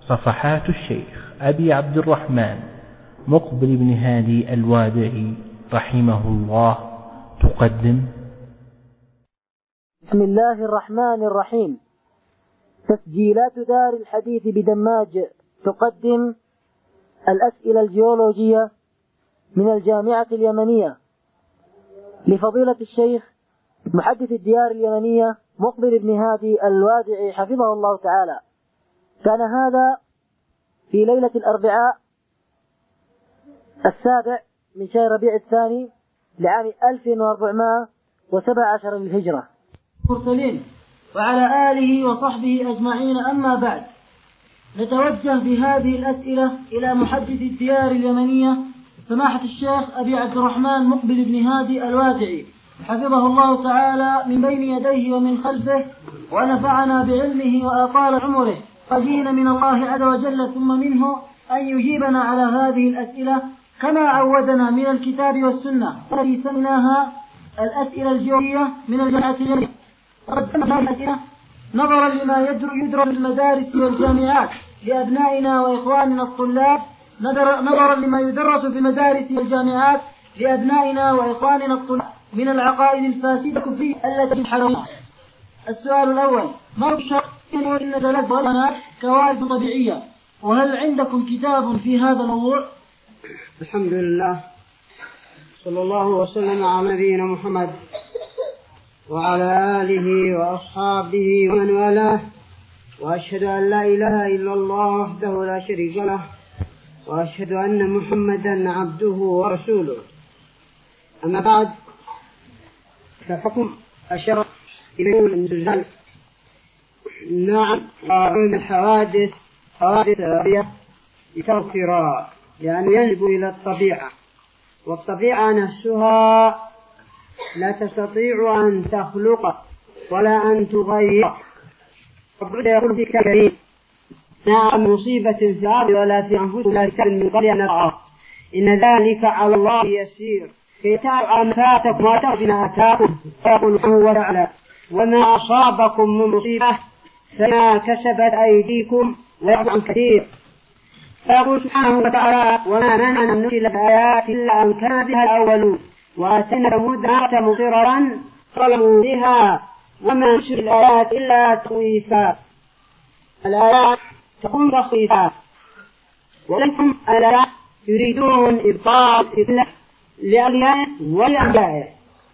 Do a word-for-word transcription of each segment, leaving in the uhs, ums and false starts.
صفحات الشيخ أبي عبد الرحمن مقبل بن هادي الوادعي رحمه الله تقدم. بسم الله الرحمن الرحيم. تسجيلات دار الحديث بدماج تقدم الأسئلة الجيولوجية من الجامعة اليمنية لفضيلة الشيخ محدث الديار اليمنية مقبل بن هادي الوادعي حفظه الله تعالى. كان هذا في ليلة الأربعاء السابع من شهر ربيع الثاني لعام ألف وأربعمائة وسبعة عشر للهجرة. المرسلين وعلى آله وصحبه أجمعين. أما بعد، نتوجه بهذه الأسئلة إلى محدث الديار اليمنية سماحة الشيخ أبي عبد الرحمن مقبل بن هادي الوادعي حفظه الله تعالى من بين يديه ومن خلفه، ونفعنا بعلمه وأطال عمره، رجين من الله عز وجل ثم منه أن يجيبنا على هذه الأسئلة كما عودنا من الكتاب والسنة التي سميناها الأسئلة الجيولوجية من الجامعة اليمنية. قدمنا هذه الأسئلة نظرا لما يدرس في المدارس والجامعات لأبنائنا وإخواننا الطلاب، نظرا لما يدرس في المدارس والجامعات لأبنائنا وإخواننا الطلاب من العقائد الفاسدة الكفرية التي حرمها. السؤال الأول: ما هو الشرط إن ثلاث كوارث طبيعية؟ وهل عندكم كتاب في هذا الموضوع؟ الحمد لله، صلى الله وسلم على نبينا محمد وعلى آله وأصحابه ومن والاه، وأشهد أن لا إله إلا الله وحده لا شريك له، وأشهد أن محمدا عبده ورسوله. أما بعد، فحكم الشرع يقول الزلزال نعم وعلوم الحوادث حوادث الأرضية يتوفر لأنه ينسب إلى الطبيعة، والطبيعة نفسها لا تستطيع أن تخلق ولا أن تغير. ربنا يقول في كريم: نعم مصيبة في الأرض ولا في أنفسكم ولا في من قبل أن نرى إن ذلك على الله يسير. كتاب أن فاتكم وتغفنا أتاكم فيقول سبحانه وتعالى: وما أصابكم من مصيبة فما كسبت أيديكم ويعفو عن كثير. فيقول سبحانه وتعالى: وما منعنا أن نرسل بآيات إلا أن كان بها الأولون وآتينا ثمود مضررا ظلموا بها وما نرسل الآيات إلا تخويفا. الآيات تكون تخويفا، ولكم الآيات يريدون إبطال إبطال لأوليائه ولأعدائه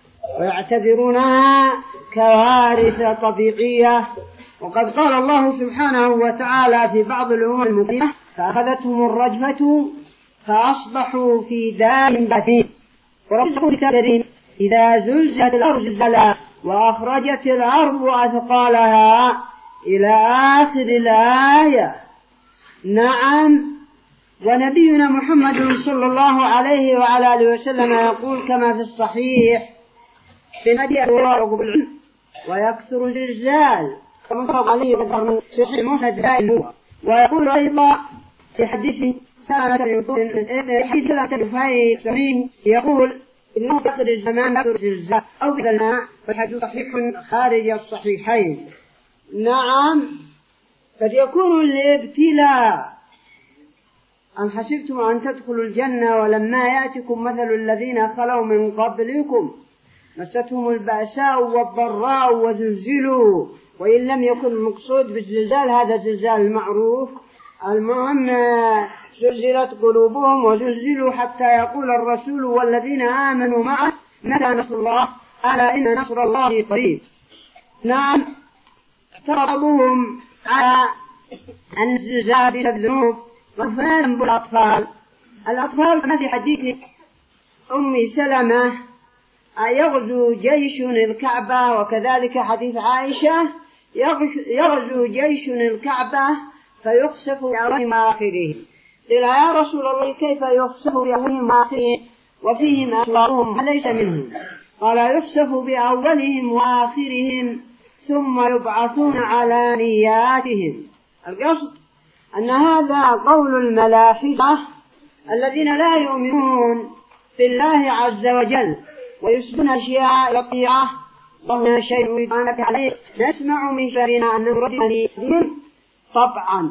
ويعتبرونها كوارث طبيعية. وقد قال الله سبحانه وتعالى في بعض الأمور المقيمة: فأخذتهم الرجفة فأصبحوا في دار بعثين. ورسول الكريم: إذا زلزلت الأرض زلزالها وأخرجت الأرض أثقالها إلى آخر الآية. نعم. ونبينا محمد صلى الله عليه وعلى آله وسلم يقول كما في الصحيح: بنبي أدوار بالعلم ويكثر الزلزال ومنطق عليه قدر في موسى دائما. ويقول أيضا في حديث سنة حديث سنة الفاي سنين يقول: إنه يكثر الزمان يكثر الزلزال أو في الماء، والحديث صحيح خارج الصحيحين. نعم. قد يكون الابتلاء: أم حسبتم أن تدخلوا الجنة ولما يأتكم مثل الذين خلوا من قبلكم مستهم البأساء والضراء وزلزلوا. وإن لم يكن المقصود بالزلزال هذا الزلزال المعروف، المهم زلزلت قلوبهم وزلزلوا حتى يقول الرسول والذين آمنوا معه متى نصر الله؟ ألا إن نصر الله قريب. نعم. اعترضوهم على أن الزلزال بسبب ذنوب وفعلا بالأطفال. الأطفال كما في حديث أم سلمة: يغزو جيش الكعبة، وكذلك حديث عائشة: يغزو جيش الكعبة فيخسف بأولهم وآخرهم. قيل: يا رسول الله كيف يخسف بأولهم وآخرهم وفيهم أسوارهم وليس منهم؟ قال: يخسف بأولهم وآخرهم ثم يبعثون على نياتهم. القصد أن هذا قول الملاحدة الذين لا يؤمنون بالله عز وجل ويسبون أشياء لطيعة وهنا شيء يدانك عليه. نسمع من شرنا أن نرد عليهم طبعا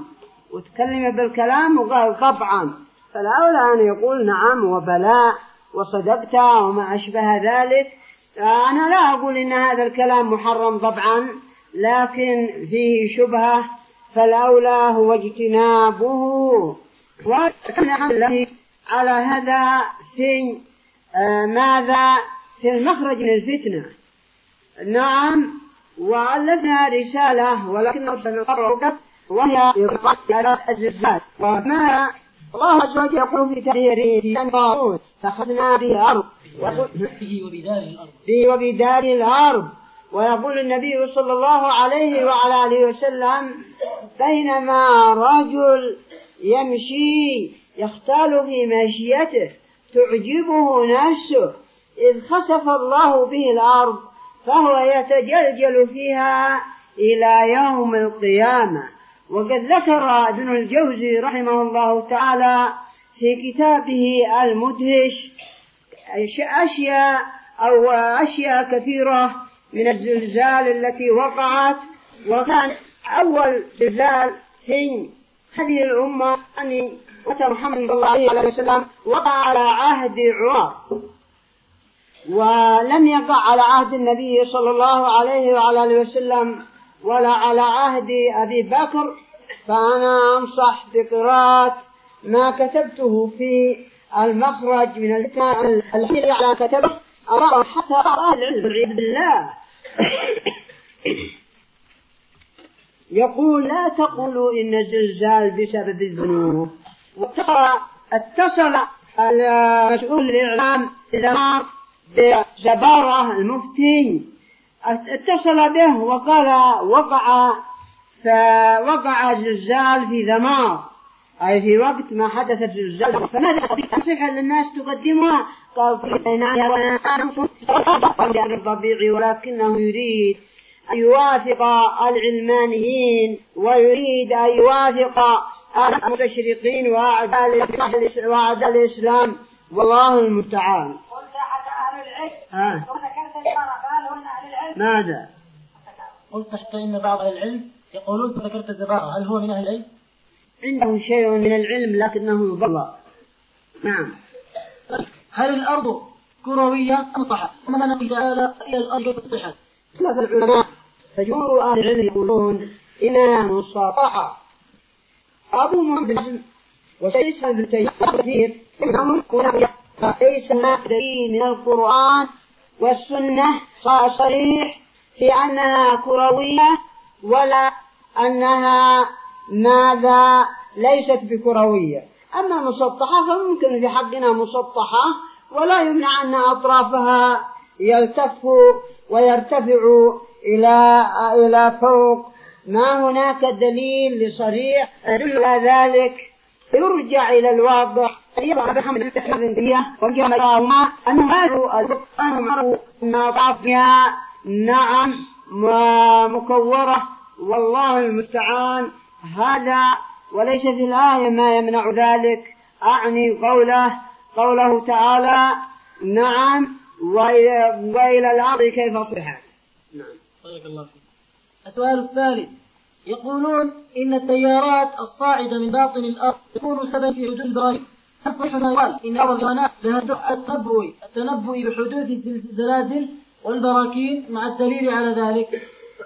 وتكلم بالكلام وقال طبعا، فالأولى أن يقول نعم وبلاء وصدقت وما أشبه ذلك. أنا لا أقول إن هذا الكلام محرم طبعا، لكن فيه شبهة، فالأولى هو اجتنابه. والحمد لله على هذا في آه ماذا في المخرج من الفتنة. نعم، وألفنا رسالة ولكنه سنقرأ وهي إضافة الزكاة، وما الله عز وجل يقول في تدبيره في طاغوت فأخذنا به أرض به وبدار الأرض به وبدار الأرض. ويقول النبي صلى الله عليه وعلى آله وسلم: بينما رجل يمشي يختال في مشيته تعجبه نفسه إذ خسف الله به الأرض فهو يتجلجل فيها إلى يوم القيامة. وقد ذكر ابن الجوزي رحمه الله تعالى في كتابه المدهش أشياء أو أشياء كثيرة من الزلزال التي وقعت، وكان أول زلزال في هذه الأمة أن أتى محمد صلى الله عليه وسلم وقع على عهد عمر، ولم يقع على عهد النبي صلى الله عليه وعلى آله وسلم ولا على عهد أبي بكر. فأنا أنصح بقراءة ما كتبته في المخرج من الحديث على كتبه أرى حتى أرى العلم والعياذ بالله. يقول: لا تقولوا إن الزلزال بسبب الذنوب. واتصل المسؤول الإعلام إذا بجبارة المفتي اتصل به وقال وقع فوقع زلزال في ذمار، أي في وقت ما حدث الزلزال، فماذا تصح للناس تقدمها؟ قال كان الطبيعي، ولكنه يريد أن يوافق العلمانيين ويريد أن يوافق المستشرقين وأعداء الإسلام، والله المستعان. قلت حتى أهل العلم وذكرت الزبارة، فهل هم أهل العلم؟ ماذا؟ قلت حتى إن بعض أهل العلم يقولون فذكرت الزبارة، هل هو من أهل العلم؟ عنده شيء من العلم لكنه ضل. نعم. هل الأرض كروية أم صحة؟ ثم نقل تعالى إلى الأرض تصحت. ثلاث العلماء فجمهور أهل العلم يقولون إنها مسطحة. أبو محمد بن وشيخ ابن تيمية إنهم ليس دليل من القرآن والسنة صريح في أنها كروية ولا أنها ماذا ليست بكروية. أما مسطحة فممكن في حقنا مسطحة، ولا يمنع أن أطرافها يلتف ويرتفع إلى إلى فوق. ما هناك دليل لصريح يدل على ذلك، يرجع إلى الواقع. يبقى بحمد التحرية وجمعهما أنهم عرفوا أنهم عرفوا أن أطرافها نعم مكورة، والله المستعان. هذا وليس في الآية ما يمنع ذلك، أعني قوله قوله تعالى نعم وإلى الأرض كيف صحت. نعم. بارك الله فيك. السؤال الثالث: يقولون إن التيارات الصاعدة من باطن الأرض تكون سببا في حدوث البراكين، تصح ما يقال إن أرض الغناء لها التنبؤ التنبؤ بحدوث الزلازل والبراكين مع الدليل على ذلك؟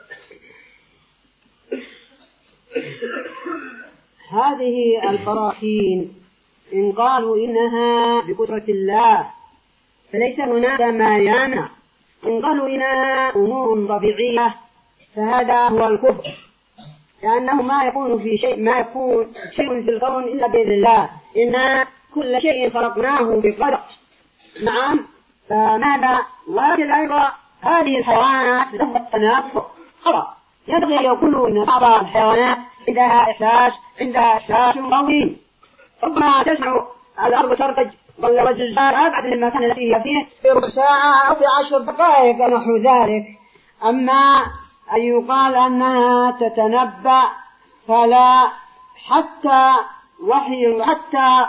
هذه البراكين إن قالوا إنها بقدرة الله فليس هناك ما يمنع، إن قالوا إنها أمور طبيعية فهذا هو الكفر، لأنه ما يكون في شيء ما يكون شيء في الكون إلا بإذن الله، إن كل شيء خلقناه بقدر. نعم. فماذا؟ ولكن أيضا هذه الحيوانات لها التنافس خطأ. ينبغي أن يقولوا إن بعض الحيوانات عندها إحساس عندها إحساس قوي، ربما تسمع الأرض ترتج والزلزال أبعد من المكان الذي هي فيه في ربع ساعة أو في عشر دقائق نحو ذلك. أما أن يقال أنها تتنبأ فلا، حتى وحي حتى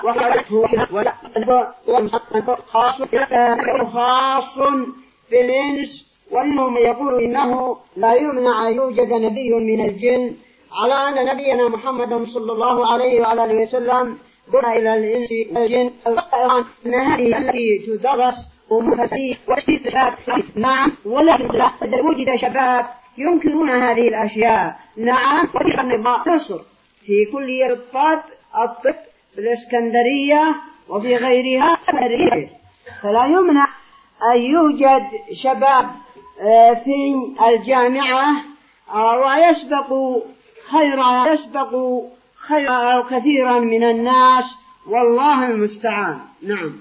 وحي خاص خاص بالإنس، ومنهم يقول إنه لا يمنع يوجد نبي من الجن على أن نبينا محمد صلى الله عليه وعلى آله وسلم بعث إلى الإنس والجن أن هذه التي تدرس ومفسي واستشهاد نعم، ولكن وجد شباب ينكرون هذه الأشياء. نعم، وفي مصر في كلية الطب الطب بالإسكندرية وفي غيرها، فلا يمنع أن يوجد شباب في الجامعة ويسبق خيرا يسبق خيرا كثيرا من الناس، والله المستعان. نعم.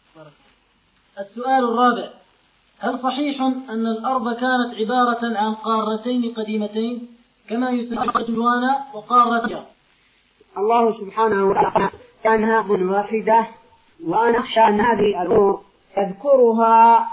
السؤال الرابع: هل صحيح أن الأرض كانت عبارة عن قارتين قديمتين كما يسمى جوانا وقارة؟ الله سبحانه وتعالى كانها واحدة، وأنا أخشى أن هذه الأمور يذكرها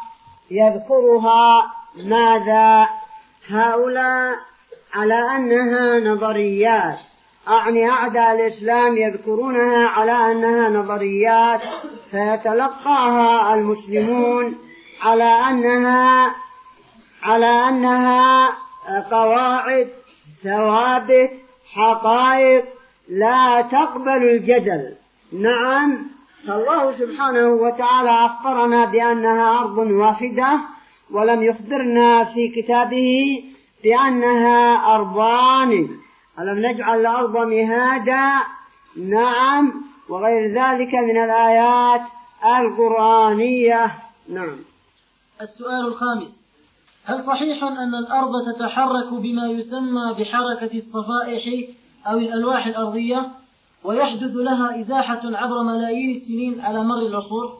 يذكرها ماذا هؤلاء على أنها نظريات، أعني أعداء الإسلام يذكرونها على أنها نظريات، فيتلقاها المسلمون على أنها على أنها قواعد ثوابت حقائق لا تقبل الجدل. نعم، فالله سبحانه وتعالى أخبرنا بأنها أرض واحدة، ولم يخبرنا في كتابه بأنها أرضان. ألم نجعل الأرض مهادا؟ نعم، وغير ذلك من الآيات القرآنية. نعم. السؤال الخامس: هل صحيح أن الأرض تتحرك بما يسمى بحركة الصفائح أو الألواح الأرضية، ويحدث لها إزاحة عبر ملايين السنين على مر العصور؟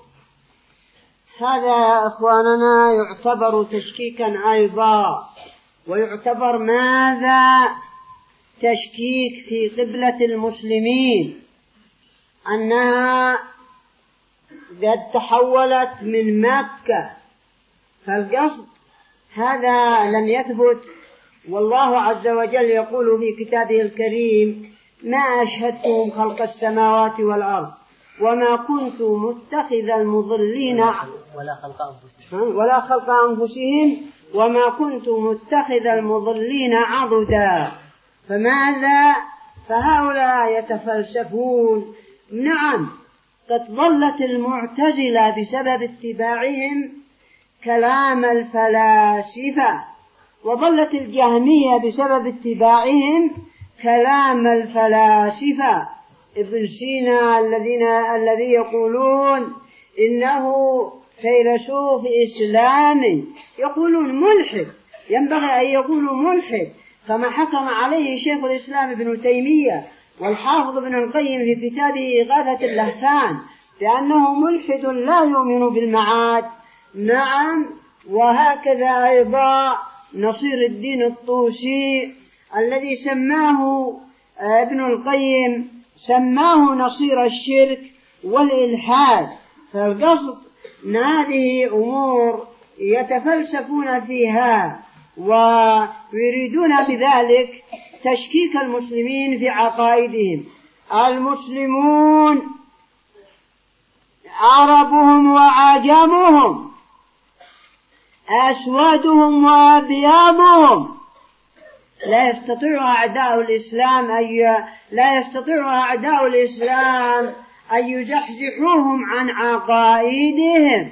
هذا يا أخواننا يعتبر تشكيكا أيضا، ويعتبر ماذا تشكيك في قبلة المسلمين، أنها قد تحولت من مكة، فالقصد هذا لم يثبت. والله عز وجل يقول في كتابه الكريم: ما أشهدتهم خلق السماوات والأرض وما كنت متخذ المضلين ولا خلق أنفسهم ولا خلق أنفسهم وما كنت متخذ المضلين عضدا. فماذا؟ فهؤلاء يتفلسفون. نعم، قد ضلت المعتزلة بسبب اتباعهم كلام الفلاسفة، وضلت الجهمية بسبب اتباعهم كلام الفلاسفة. ابن سينا الذين الذي يقولون إنه فيلسوف إسلامي، يقولون ملحد، ينبغي أن يقولوا ملحد كما حكم عليه شيخ الإسلام ابن تيمية والحافظ ابن القيم في كتابه إغاثة اللهفان بأنه ملحد لا يؤمن بالمعاد. نعم، وهكذا أيضا نصير الدين الطوسي الذي سماه ابن القيم سماه نصير الشرك والإلحاد. فالقصد أن هذه أمور يتفلسفون فيها ويريدون بذلك تشكيك المسلمين في عقائدهم. المسلمون عربهم وعجمهم، أسودهم وأبيضهم، لا يستطيع أعداء الإسلام أي لا يستطيع أعداء الإسلام أن يزحزحوهم عن عقائدهم.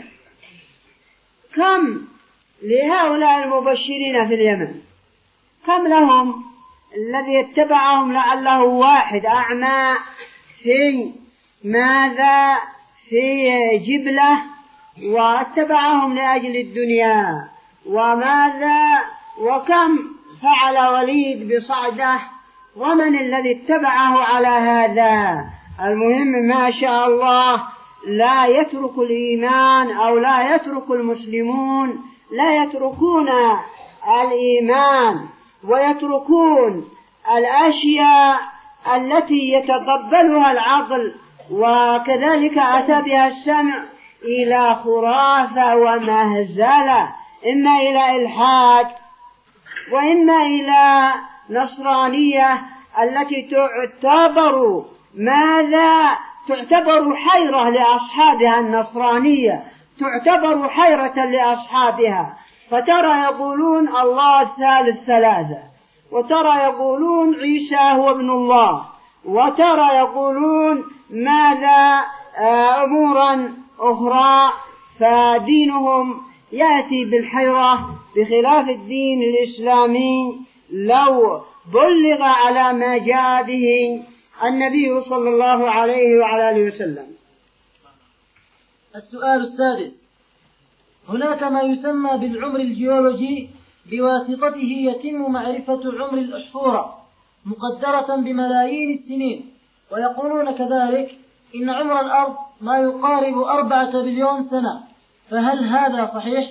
كم لهؤلاء المبشرين في اليمن، كم لهم الذي اتبعهم لعله واحد أعمى في ماذا في جبلة واتبعهم لأجل الدنيا، وماذا وكم فعل وليد بصعده، ومن الذي اتبعه على هذا. المهم ما شاء الله لا يترك الإيمان أو لا يترك المسلمون لا يتركون الإيمان ويتركون الأشياء التي يتقبلها العقل وكذلك أتى بها السمع إلى خرافة ومهزلة، إما إلى إلحاد وإما إلى نصرانية التي تعتبر ماذا تعتبر حيرة لأصحابها. النصرانية تعتبر حيرة لأصحابها، فترى يقولون الله الثالث ثلاثة، وترى يقولون عيسى هو ابن الله، وترى يقولون ماذا أمورا أخرى، فدينهم يأتي بالحيرة بخلاف الدين الإسلامي لو بلغ على ما جاء به النبي صلى الله عليه وعلى آله وسلم. السؤال السادس: هناك ما يسمى بالعمر الجيولوجي، بواسطته يتم معرفة عمر الأحفورة مقدرة بملايين السنين، ويقولون كذلك إن عمر الأرض ما يقارب أربعة بليون سنة، فهل هذا صحيح؟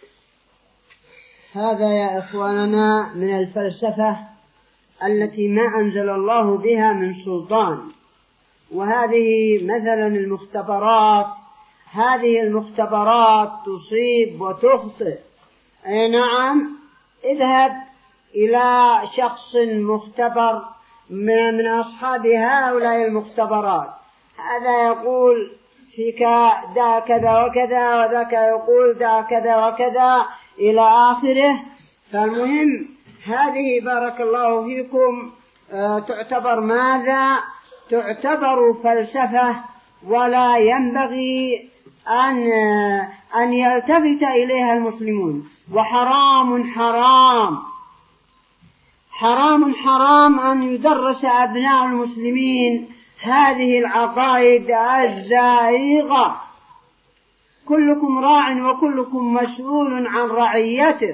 هذا يا إخواننا من الفلسفة التي ما أنزل الله بها من سلطان، وهذه مثلا المختبرات، هذه المختبرات تصيب وتخطئ. أي نعم، اذهب إلى شخص مختبر من أصحاب هؤلاء المختبرات، هذا يقول فيك دا كذا وكذا، وذاك يقول دا كذا وكذا إلى آخره. فالمهم هذه بارك الله فيكم تعتبر ماذا؟ تعتبر فلسفة، ولا ينبغي أن أن يلتفت إليها المسلمون. وحرام حرام حرام حرام أن يدرس أبناء المسلمين هذه العقائد الزائغة. كلكم راع وكلكم مسؤول عن رعيته.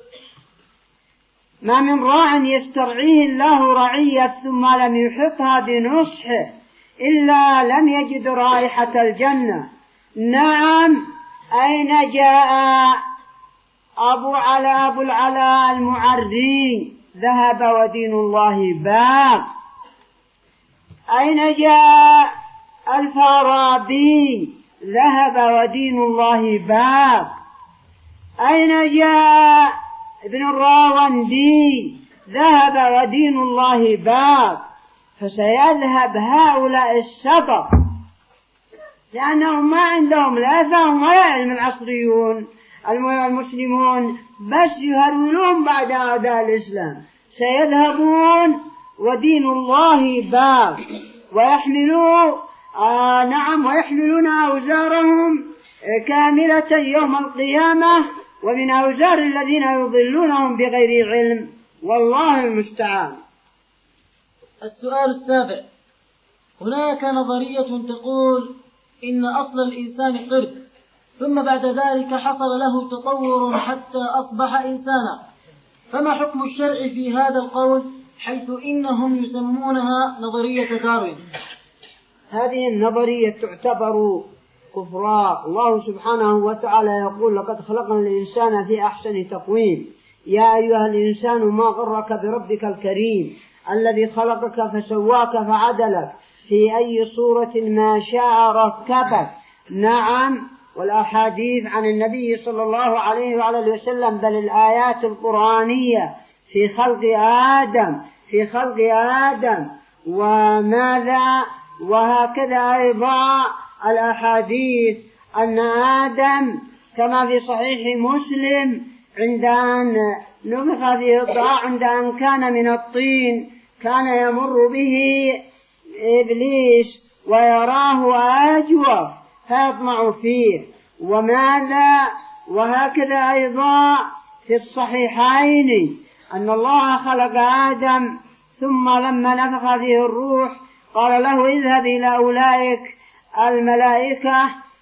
ما من راع يسترعيه الله رعية ثم لم يحطها بنصحه إلا لم يجد رائحة الجنة. نعم، أين جاء أبو علاء أبو العلاء المعري؟ ذهب ودين الله باق. أين جاء الفارابي؟ ذهب ودين الله باق. أين جاء ابن الراوندي؟ ذهب ودين الله باق. فسيذهب هؤلاء السبق، لأنهم ما عندهم لا فهم ولا علم. العصريون المسلمون بس يهرولون بعد أعداء الإسلام، سيذهبون ودين الله باق، ويحملوا آه نعم ويحملون أوزارهم كاملة يوم القيامة، ومن أوزار الذين يضلونهم بغير علم، والله المستعان. السؤال السابع: هناك نظرية تقول إن أصل الإنسان قرد، ثم بعد ذلك حصل له تطور حتى أصبح إنسانا، فما حكم الشرع في هذا القول، حيث إنهم يسمونها نظرية داروين؟ هذه النظرية تعتبر كفراء. الله سبحانه وتعالى يقول: لقد خلقنا الإنسان في أحسن تقويم، يا أيها الإنسان ما غرك بربك الكريم الذي خلقك فسواك فعدلك في أي صورة ما شاء ركبك. نعم، والأحاديث عن النبي صلى الله عليه وعلى وسلم، بل الآيات القرآنية في خلق آدم في خلق آدم وماذا، وهكذا أيضا الأحاديث أن آدم كما في صحيح مسلم عند أن نفخ فيه الروح، عند أن كان من الطين كان يمر به إبليس ويراه أجوف فيطمع فيه. وماذا، وهكذا أيضا في الصحيحين أن الله خلق آدم ثم لما نفخ فيه الروح قال له: اذهب إلى أولئك الملائكة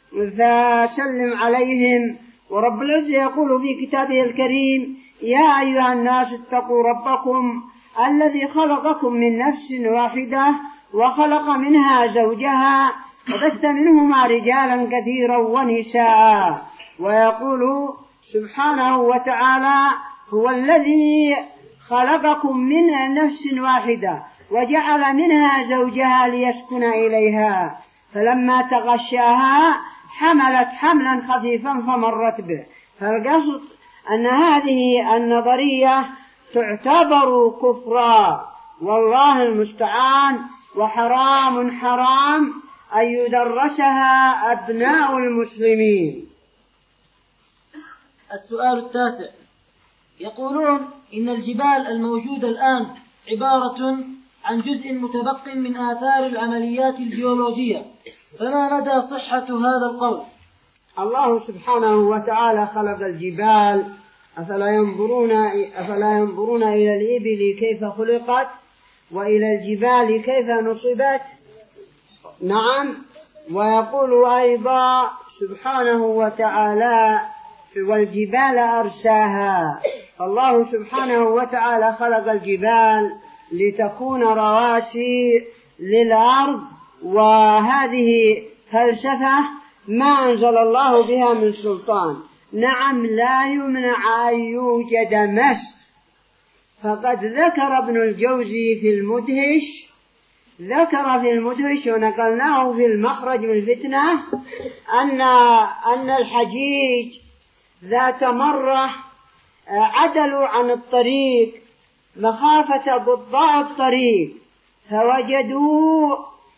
فسلم عليهم. ورب العزة يقول في كتابه الكريم: يا أيها الناس اتقوا ربكم الذي خلقكم من نفس واحدة وخلق منها زوجها وبث منهما رجالا كثيرا ونساء. ويقول سبحانه وتعالى: هو الذي خلقكم من نفس واحدة وجعل منها زوجها ليسكن إليها فلما تغشاها حملت حملا خفيفا فمرت به. فالقصد أن هذه النظرية تعتبر كفرا، والله المستعان. وحرام حرام أن يدرسها أبناء المسلمين. السؤال التاسع: يقولون إن الجبال الموجودة الآن عبارة عن جزء متبق من آثار العمليات الجيولوجية، فما مدى صحة هذا القول؟ الله سبحانه وتعالى خلق الجبال، أفلا ينظرون, أفلا ينظرون إلى الإبل كيف خلقت وإلى الجبال كيف نصبت؟ نعم. ويقول أيضا سبحانه وتعالى والجبال أرساها. الله سبحانه وتعالى خلق الجبال لتكون رواسي للأرض، وهذه فلسفة ما أنزل الله بها من سلطان. نعم، لا يمنع أن يوجد مس، فقد ذكر ابن الجوزي في المدهش ذكر في المدهش ونقلناه في المخرج من الفتنة أن أن الحجيج ذات مرة عدلوا عن الطريق مخافة بضاع الطريق، فوجدوا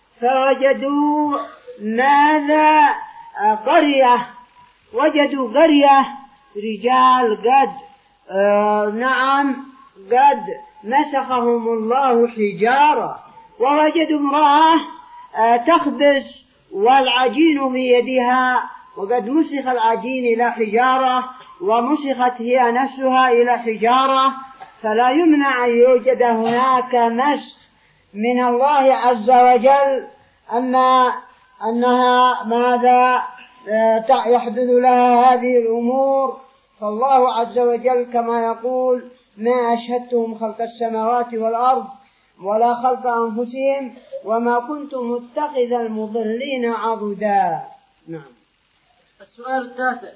فوجدوا ماذا قرية وجدوا قرية رجال قد آه نعم قد مسخهم الله حجارة، ووجدوا امرأة آه تخبز والعجين في يدها، وقد مسخ العجين إلى حجارة ومسخت هي نفسها إلى حجارة. فلا يمنع أن يوجد هناك مسخ من الله عز وجل، أما أنها ماذا يحدث لها هذه الأمور، فالله عز وجل كما يقول ما أشهدتهم خلق السماوات والأرض ولا خلق أنفسهم وما كنت متخذ المضلين عضدا. نعم. السؤال التاسع: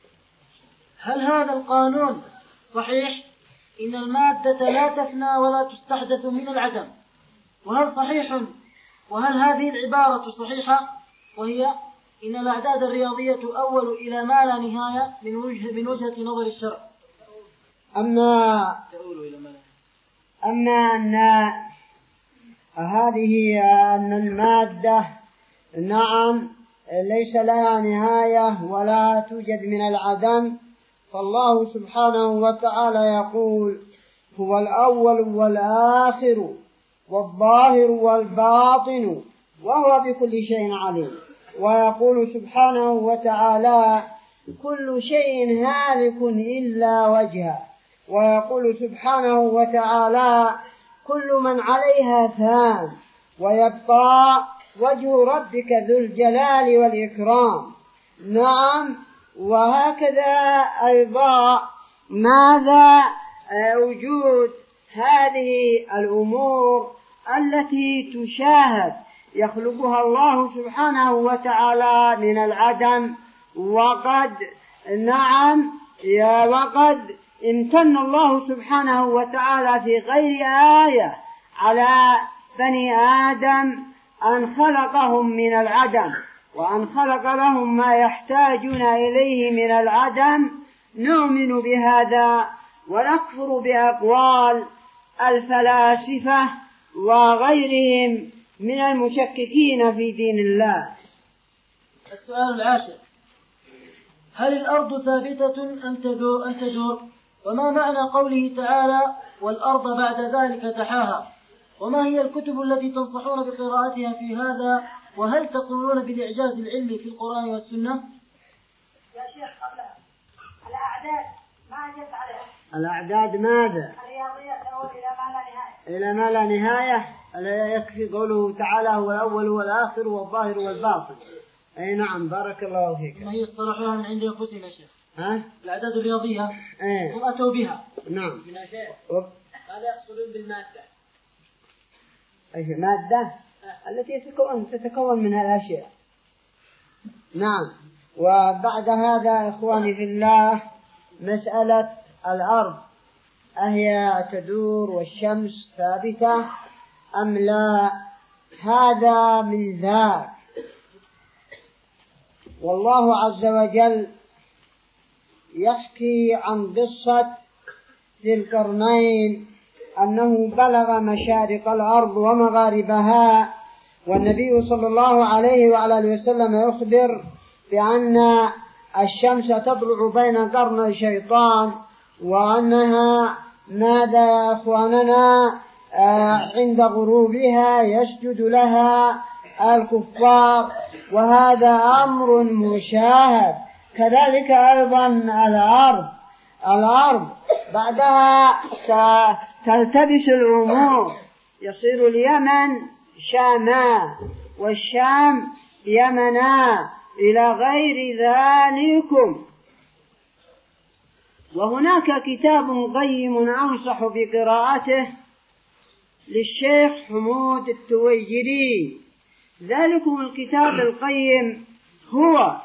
هل هذا القانون صحيح إن المادة لا تفنى ولا تستحدث من العدم؟ وهل صحيح وهل هذه العبارة صحيحة، وهي إن الأعداد الرياضية تؤول إلى ما لا نهاية من وجه من وجهة نظر الشرع؟ أما أما أن هذه أن المادة نعم ليس لها نهاية ولا توجد من العدم، فالله سبحانه وتعالى يقول هو الأول والآخر والظاهر والباطن وهو بكل شيء عليم. ويقول سبحانه وتعالى كل شيء هالك إلا وجهه. ويقول سبحانه وتعالى كل من عليها فان ويبقى وجه ربك ذو الجلال والإكرام. نعم. وهكذا أيضا ماذا وجود هذه الأمور التي تشاهد يخلقها الله سبحانه وتعالى من العدم، وقد نعم يا وقد امتن الله سبحانه وتعالى في غير آية على بني آدم أن خلقهم من العدم، وأن خلق لهم ما يحتاجون إليه من العدم. نؤمن بهذا ونكفر بأقوال الفلاسفة وغيرهم من المشككين في دين الله. السؤال العاشر: هل الأرض ثابتة أم تدور, أم تدور؟ وما معنى قوله تعالى والأرض بعد ذلك دحاها؟ وما هي الكتب التي تنصحون بقراءتها في هذا؟ وهل تقولون بالإعجاز العلمي في القرآن والسنة؟ يا شيخ قبلها الأعداد ما أجبت عليها. الأعداد ماذا؟ الرياضيات تؤول إلى ما لا نهاية. إلى ما لا نهاية. ألا يكفي قوله تعالى هو الأول والآخر والظاهر والباطن؟ أي نعم، بارك الله فيك. ما هي اصطلحوها من عند أنفسهم يا شيخ؟ ها؟ الأعداد الرياضية ايه؟ هم أتوا بها. نعم. من أشياء. هذا يقصدون بالمادة. أي مادة التي تتكون تتكون من الأشياء. نعم. وبعد هذا إخواني في الله مسألة الأرض أهي تدور والشمس ثابتة أم لا؟ هذا من ذاك. والله عز وجل يحكي عن قصة ذي القرنين أنه بلغ مشارق الأرض ومغاربها، والنبي صلى الله عليه وعلى آله وسلم يخبر بأن الشمس تطلع بين قرني الشيطان وأنها ماذا يا أخواننا عند غروبها يسجد لها الكفار، وهذا أمر مشاهد. كذلك أيضا الأرض الأرض بعدها تلتبس الأمور، يصير اليمن شاما والشام يمنا إلى غير ذلكم. وهناك كتاب قيم أنصح بقراءته للشيخ حمود التويجري. ذلكم الكتاب القيم هو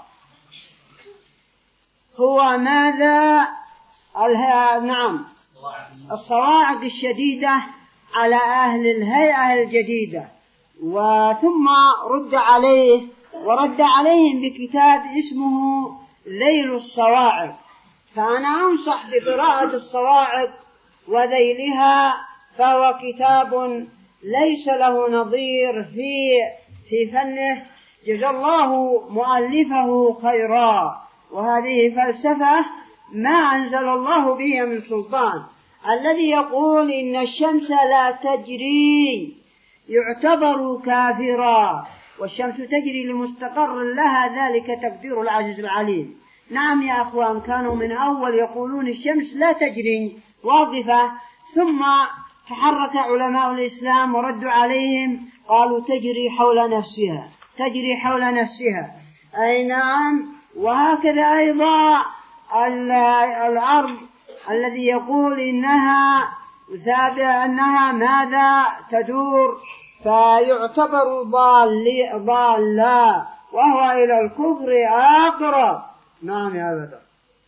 هو ماذا؟ نعم، الصواعق الشديدة على أهل الهيئة الجديدة. وثم رد عليه ورد عليهم بكتاب اسمه ذيل الصواعق. فأنا أنصح بقراءة الصواعق وذيلها، فهو كتاب ليس له نظير في في فنه، جزا الله مؤلفه خيرا. وهذه فلسفة ما أنزل الله بها من سلطان. الذي يقول إن الشمس لا تجري يعتبر كافرا، والشمس تجري لمستقر لها، ذلك تقدير العزيز العليم. نعم يا أخوان، كانوا من أول يقولون الشمس لا تجري واقفة، ثم تحرك علماء الإسلام وردوا عليهم قالوا تجري حول نفسها، تجري حول نفسها. أي نعم. وهكذا أيضا الأرض الذي يقول إنها ثابتة، أنها ماذا تدور، فيعتبر ضالا وهو إلى الكفر أقرب. نعم يا بدر.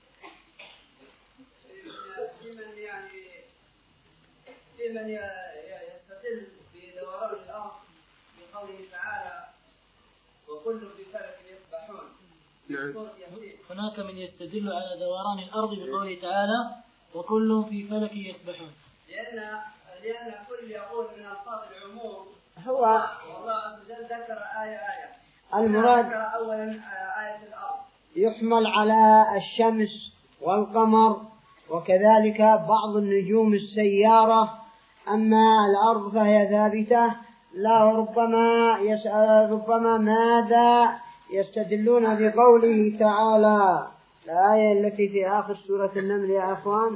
في من يستدل بدوران الأرض بقوله تعالى وكل في فلك يسبحون. هناك من يستدل على دوران الأرض بقوله تعالى وكل في فلك يسبحون، لأن لأن كل يقول من ألفاظ العموم. هو والله عز وجل ذكر آية آية. المراد ذكر أولا آية الأرض يحمل على الشمس والقمر وكذلك بعض النجوم السيارة. أما الأرض فهي ثابتة. لا ربما يسأل ربما ماذا يستدلون بقوله تعالى الآية التي في آخر سورة النمل يا أخوان،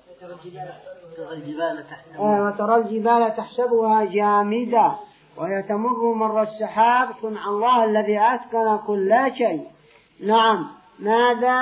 وترى الجبال تحسبها جامدة وهي تمر مر السحاب صنع الله الذي أتقن كل شيء. نعم. ماذا؟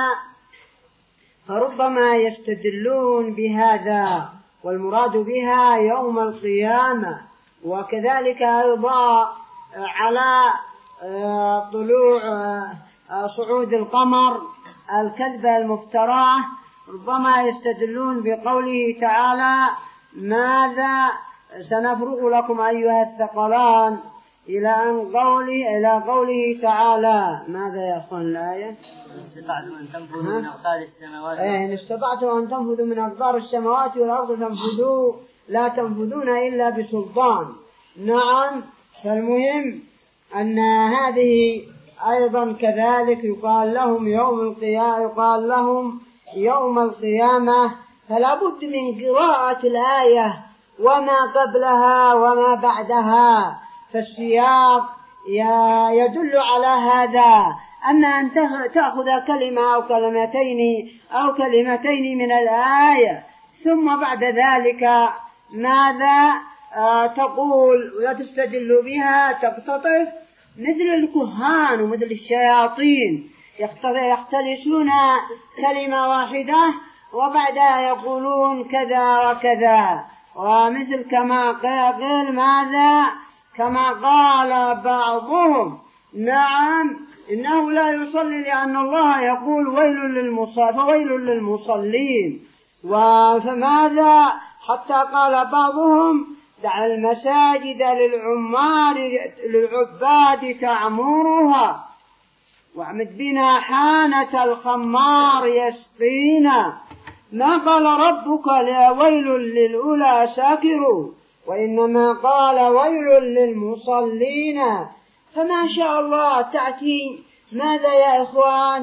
فربما يستدلون بهذا، والمراد بها يوم القيامة. وكذلك أيضا على طلوع صعود القمر الكذبة المفتراه، ربما يستدلون بقوله تعالى ماذا سنفرغ لكم أيها الثقلان إلى أن قوله إلى قوله تعالى ماذا يا أخوان الآية؟ استطعتم أن تنفذوا من أقطار السماوات إن استطعتم أن تنفذوا من أقطار السماوات والأرض فانفذوا لا تنفذون إلا بسلطان. نعم. فالمهم أن هذه أيضا كذلك يقال لهم يوم القيامة يقال لهم يوم القيامة فلا بد من قراءة الآية وما قبلها وما بعدها، فالسياق يدل على هذا. أما أن تأخذ كلمة أو كلمتين أو كلمتين من الآية ثم بعد ذلك ماذا تقول وتستدل بها، تقتطف مثل الكهان ومثل الشياطين يختلسون كلمة واحدة وبعدها يقولون كذا وكذا، ومثل كما قال ماذا كما قال بعضهم نعم إنه لا يصلي لأن الله يقول ويل للمصلين فويل للمصلين. وفماذا حتى قال بعضهم دع المساجد للعمار للعباد تعمرها واعمد بنا حانة الخمار يسقينا. ما قال ربك لا ويل للأولى ساكروا، وإنما قال ويل للمصلين. فما شاء الله تأتي ماذا يا إخوان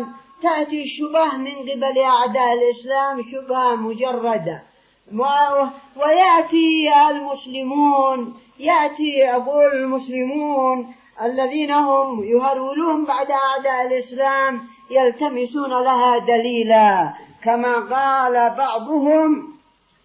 تأتي الشبه من قبل أعداء الإسلام شبهة مجردة، ويأتي المسلمون يأتي أقول المسلمون الذين هم يهرولون بعد أعداء الإسلام يلتمسون لها دليلا، كما قال بعضهم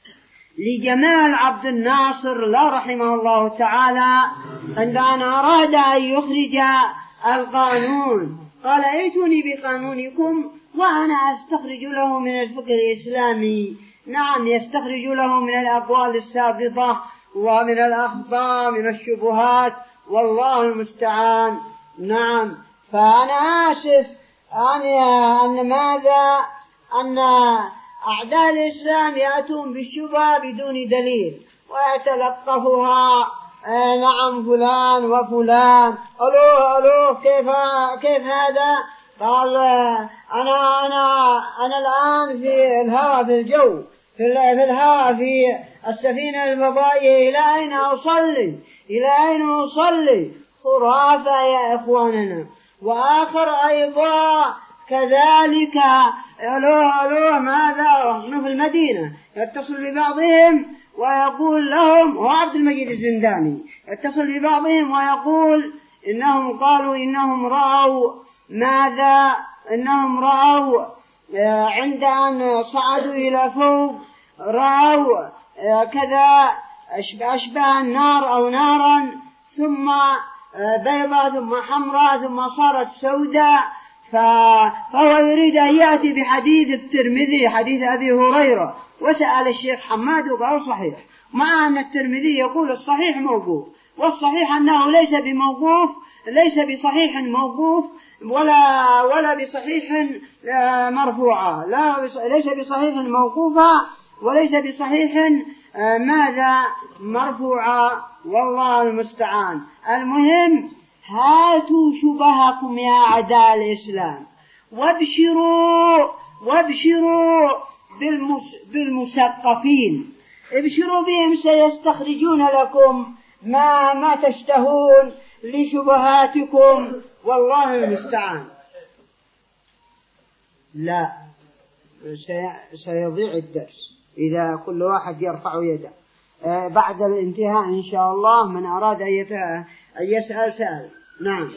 لجمال عبد الناصر لا رحمه الله تعالى عندما أراد أن يخرج القانون قال ائتوني بقانونكم وأنا أستخرج له من الفقه الإسلامي. نعم، يستخرج له من الأقوال السابقة ومن الأخطاء من الشبهات، والله المستعان. نعم، فأنا آسف أن أن ماذا أن أعداء الإسلام يأتون بالشبهة بدون دليل ويتلقفها نعم فلان وفلان، ألو ألو كيف كيف هذا؟ قال أنا أنا أنا الآن في الهواء في الجو في الهواء في السفينة الفضائية، إلى أين أصلي؟ إلى أين أصلي؟ خرافة يا إخواننا. وآخر أيضا كذلك ألو ألو ماذا؟ نحن في المدينة يتصل ببعضهم ويقول لهم، هو عبد المجيد الزنداني يتصل ببعضهم ويقول إنهم قالوا إنهم رأوا ماذا؟ إنهم رأوا عند أن صعدوا إلى فوق رأوا كذا أشبه النار أو نارا ثم بيضاء ثم حمراء ثم صارت سوداء، فهو يريد أن يأتي بحديث الترمذي حديث أبي هريرة، وسأل الشيخ حماد وقال صحيح، مع أن الترمذي يقول الصحيح موقوف، والصحيح أنه ليس بموقوف ليس بصحيح موقوف ولا ولا بصحيح مرفوعة، لا ليس بصحيح موقوفة وليس بصحيح ماذا مرفوعة، والله المستعان. المهم هاتوا شبهكم يا أعداء الإسلام وابشروا وابشروا بالمس بالمثقفين، ابشروا بهم سيستخرجون لكم ما ما تشتهون لشبهاتكم، والله المستعان. لا سيضيع الدرس إذا كل واحد يرفع يده. آه بعد الانتهاء إن شاء الله من أراد أن يسأل سأل. نعم.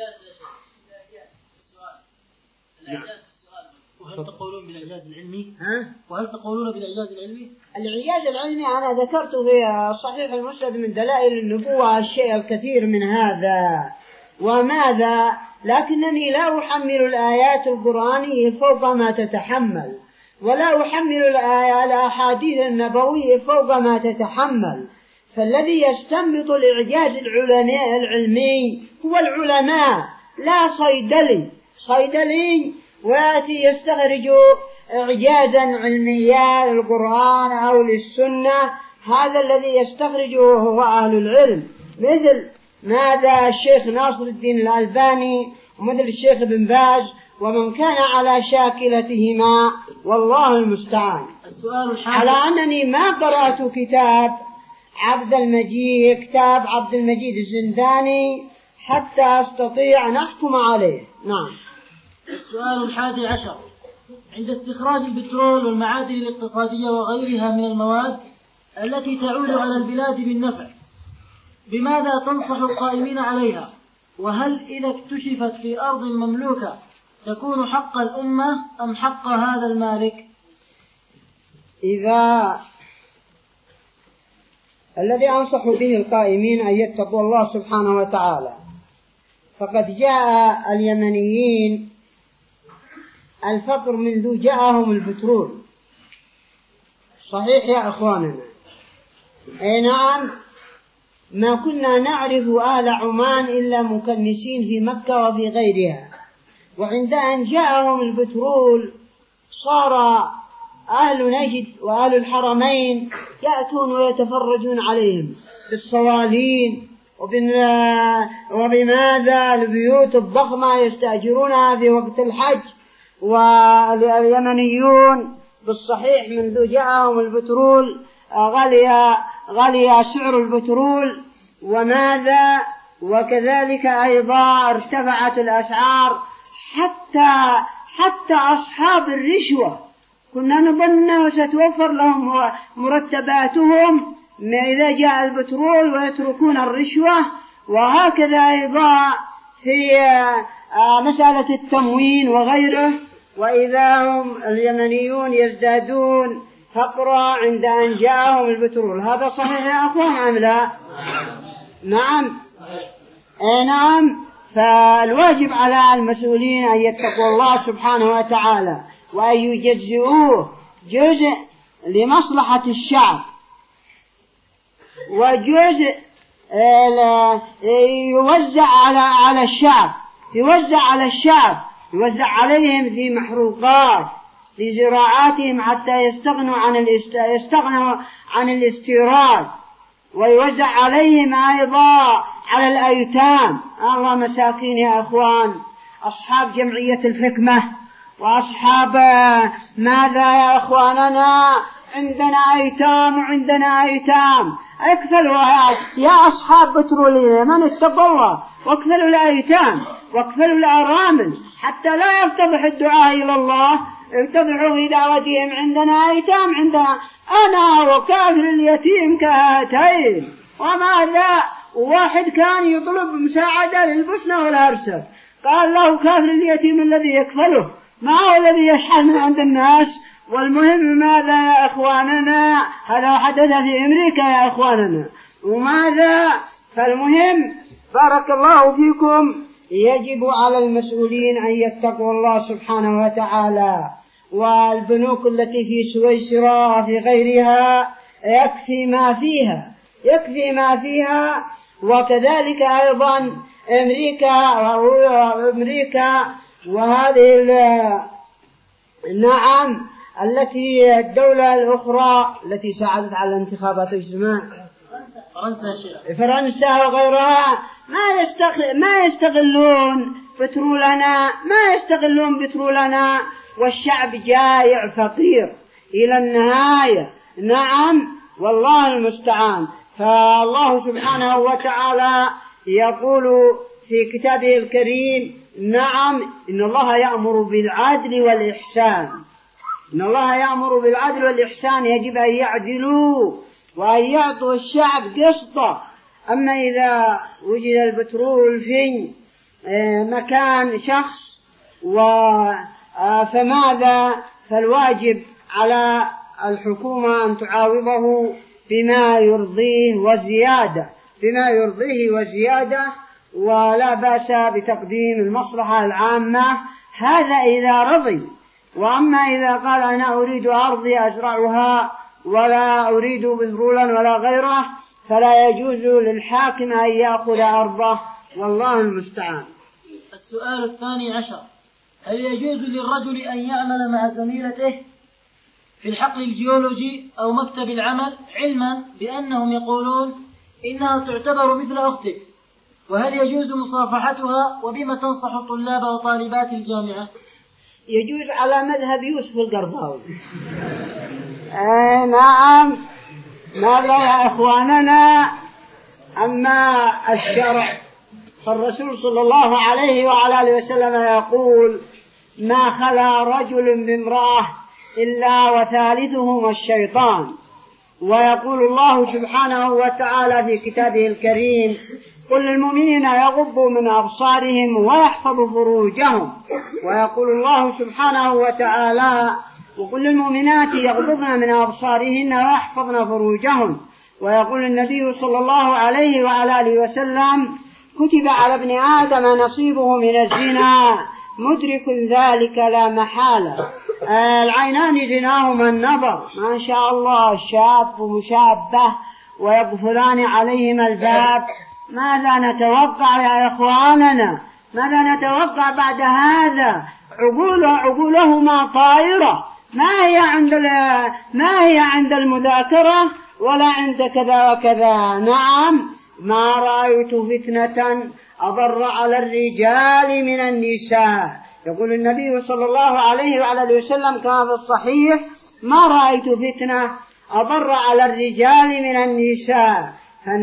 وهل تقولون بالإعجاز العلمي؟ ها؟ وهل تقولون بالإعجاز العلمي؟ الإعجاز العلمي أنا ذكرت في صحيح المسند من دلائل النبوة الشيء الكثير من هذا وماذا، لكنني لا أحمل الآيات القرآنية فوق ما تتحمل، ولا أحمل الأحاديث النبوية فوق ما تتحمل، فالذي يستنبط الإعجاز العلمي هو العلماء لا صيدلي صيدلي ويأتي يستخرج إعجازا علميا للقرآن أو للسنة، هذا الذي يستخرجه هو أهل العلم، مثل ماذا الشيخ ناصر الدين الألباني ومثل الشيخ بن باز ومن كان على شاكلتهما، والله المستعان. السؤال على أنني ما قرأت كتاب عبد المجيد كتاب عبد المجيد الزنداني حتى أستطيع أن أحكم عليه. نعم. السؤال الحادي عشر: عند استخراج البترول والمعادن الاقتصادية وغيرها من المواد التي تعود على البلاد بالنفع، بماذا تنصح القائمين عليها؟ وهل إذا اكتشفت في أرض مملوكة تكون حق الأمة أم حق هذا المالك؟ إذا الذي أنصح به القائمين أن يتقوا الله سبحانه وتعالى، فقد جاء اليمنيين الفقر منذ جاءهم البترول، صحيح يا أخواننا؟ أي نعم، ما كنا نعرف آل عمان إلا مكنسين في مكة وفي غيرها، وعند أن جاءهم البترول صار أهل نجد وأهل الحرمين يأتون ويتفرجون عليهم بالصوالين وبماذا البيوت الضخمة يستأجرونها في وقت الحج. واليمنيون بالصحيح منذ جاءهم البترول غلي غلي سعر البترول وماذا، وكذلك أيضا ارتفعت الأسعار حتى حتى أصحاب الرشوة كنا نظن ستوفر لهم مرتباتهم إذا جاء البترول ويتركون الرشوة. وهكذا أيضا في مسألة التموين وغيره، وإذا هم اليمنيون يزدادون فقرا عند أن جاءهم البترول. هذا صحيح يا أخوان أم لا؟ نعم. أي نعم. فالواجب على المسؤولين أن يتقوا الله سبحانه وتعالى وأن يجزئوه جزء لمصلحة الشعب وجزء يوزع على على الشعب يوزع على الشعب يوزع عليهم في محروقات لزراعاتهم حتى يستغنوا عن يستغنوا عن الاستيراد، ويوزع عليهم أيضا على الأيتام. الله مساكين يا أخوان، أصحاب جمعية الحكمة وأصحاب ماذا يا أخواننا، عندنا أيتام وعندنا أيتام، اكفلوا يا أصحاب بترولية من اتقوا الله، واكفلوا الأيتام واكفلوا الأرامل حتى لا يفتضح الدعاء إلى الله، ارتضعوا في دعوتهم. عندنا أيتام، عندنا أنا وكافر اليتيم كهاتين. وماذا؟ واحد كان يطلب مساعدة للبسنة والهرسة، قال له كافر اليتيم الذي يكفله، ما هو الذي يشحن من عند الناس. والمهم ماذا يا أخواننا؟ هذا حدث في أمريكا يا أخواننا. وماذا؟ فالمهم بارك الله فيكم، يجب على المسؤولين أن يتقوا الله سبحانه وتعالى. والبنوك التي في سويسرا وفي غيرها يكفي ما فيها يكفي ما فيها وكذلك أيضا أمريكا وأمريكا وهذه نعم التي الدولة الأخرى التي ساعدت على الانتخابات الاجتماعية فرنسا وغيرها ما يستغل ما يستغلون بترولنا ما يستغلون بترولنا والشعب جائع فقير إلى النهاية. نعم والله المستعان. فالله سبحانه وتعالى يقول في كتابه الكريم نعم إن الله يأمر بالعدل والإحسان إن الله يأمر بالعدل والإحسان يجب أن يعدلوا وأن يعطوا الشعب قسطه. أما إذا وجد البترول في مكان شخص فماذا؟ فالواجب على الحكومة أن تعاوضه بما يرضيه وزيادة بما يرضيه وزيادة ولا بأس بتقديم المصلحة العامة، هذا إذا رضي. وأما إذا قال أنا أريد أرضي أزرعها ولا أريد بترولا ولا غيره فلا يجوز للحاكم أن يأخذ أرضه، والله المستعان. السؤال الثاني عشر: هل يجوز للرجل أن يعمل مع زميلته في الحقل الجيولوجي أو مكتب العمل، علما بأنهم يقولون إنها تعتبر مثل أختك، وهل يجوز مصافحتها، وبما تنصح طلاب وطالبات الجامعة؟ يجوز على مذهب يوسف القرضاوي. آه نعم. ماذا يا إخواننا؟ أما الشرع فالرسول صلى الله عليه وعلى آله وسلم يقول ما خلا رجل بامرأة إلا وثالثهما الشيطان. ويقول الله سبحانه وتعالى في كتابه الكريم قل للمؤمنين يغضوا من أبصارهم ويحفظوا فروجهم. ويقول الله سبحانه وتعالى وقل للمؤمنات يغضضن من أبصارهن ويحفظن فروجهم. ويقول النبي صلى الله عليه وعلى آله وسلم كتب على ابن آدم نصيبه من الزنا مدرك ذلك لا محالة. العينان زناهما النظر، ما شاء الله شاب ومشابه ويقفلان عليهما الباب. ماذا نتوقع يا إخواننا؟ ماذا نتوقع بعد هذا؟ عقوله عقولهما طائرة، ما هي عند ما هي عند المذاكرة ولا عند كذا وكذا. نعم ما رأيت فتنة أضر على الرجال من النساء. يقول النبي صلى الله عليه وعلى آله وسلم كما في الصحيح ما رأيت فتنة أضر على الرجال من النساء.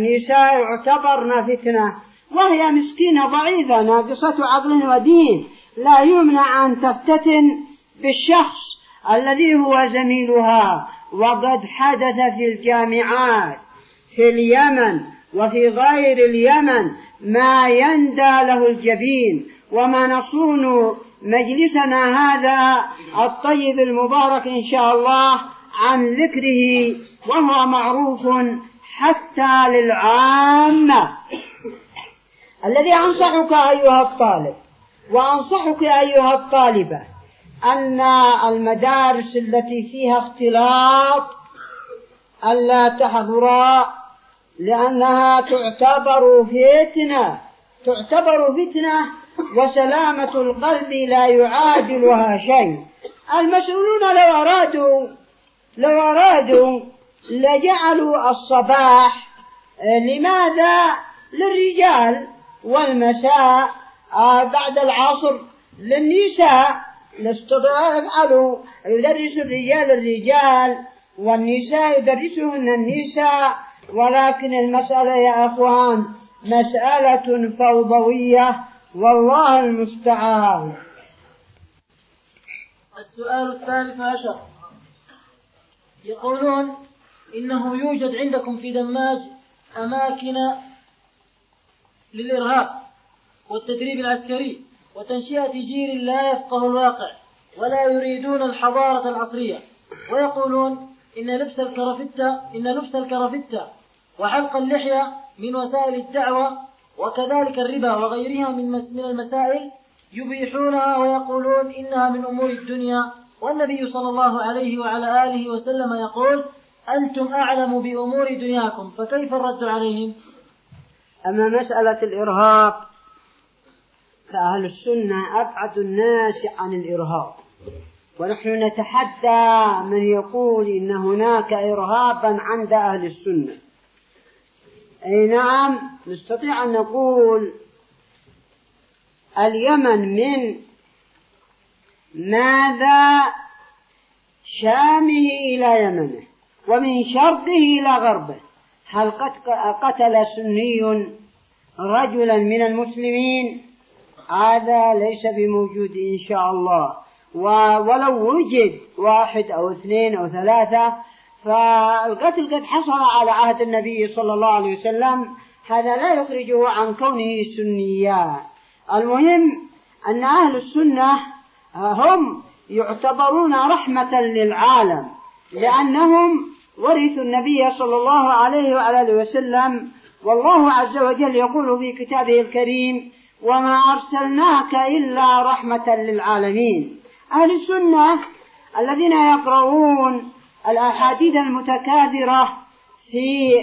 فالنساء يعتبرن فتنة وهي مسكينة ضعيفة ناقصة عقل ودين، لا يمنع أن تفتتن بالشخص الذي هو زميلها. وقد حدث في الجامعات في اليمن وفي غير اليمن ما يندى له الجبين. وما نصون مجلسنا هذا الطيب المبارك إن شاء الله عن ذكره، وهو معروف حتى للعامة. الذي أنصحك أيها الطالب وأنصحك أيها الطالبة أن المدارس التي فيها اختلاط ألا تحضرا، لأنها تعتبر فتنة تعتبر فتنة وسلامة القلب لا يعادلها شيء. المسؤولون لو أرادوا لو أرادوا لجعلوا الصباح لماذا للرجال والمساء بعد العصر للنساء. لاستطاعوا يدرس الرجال الرجال والنساء يدرسهن النساء. ولكن المسألة يا أخوان مسألة فوضوية والله المستعان. السؤال الثالث عشر يقولون إنه يوجد عندكم في دماج أماكن للإرهاب والتدريب العسكري وتنشئة جيل لا يفقه الواقع ولا يريدون الحضارة العصرية، ويقولون إن لبس الكرافتة إن لبس الكرافتة وحلق اللحية من وسائل الدعوة، وكذلك الربا وغيرها من المسائل يبيحونها ويقولون إنها من أمور الدنيا، والنبي صلى الله عليه وعلى آله وسلم يقول أنتم أعلم بأمور دنياكم، فكيف الرد عليهم؟ أما مسألة الإرهاب فأهل السنة أبعد الناس عن الإرهاب، ونحن نتحدى من يقول إن هناك إرهابا عند أهل السنة. أي نعم، نستطيع أن نقول اليمن من ماذا شامه إلى يمنه ومن شرقه إلى غربه. هل قتل سني رجلا من المسلمين؟ هذا ليس بموجود إن شاء الله. ولو وجد واحد أو اثنين أو ثلاثة فالقتل قد حصل على عهد النبي صلى الله عليه وسلم، هذا لا يخرجه عن كونه سنيا. المهم أن أهل السنة هم يعتبرون رحمة للعالم، لأنهم ورثوا النبي صلى الله عليه وآله وسلم. والله عز وجل يقول في كتابه الكريم وما أرسلناك إلا رحمة للعالمين. أهل السنة الذين يقرؤون الأحاديث المتكاثرة في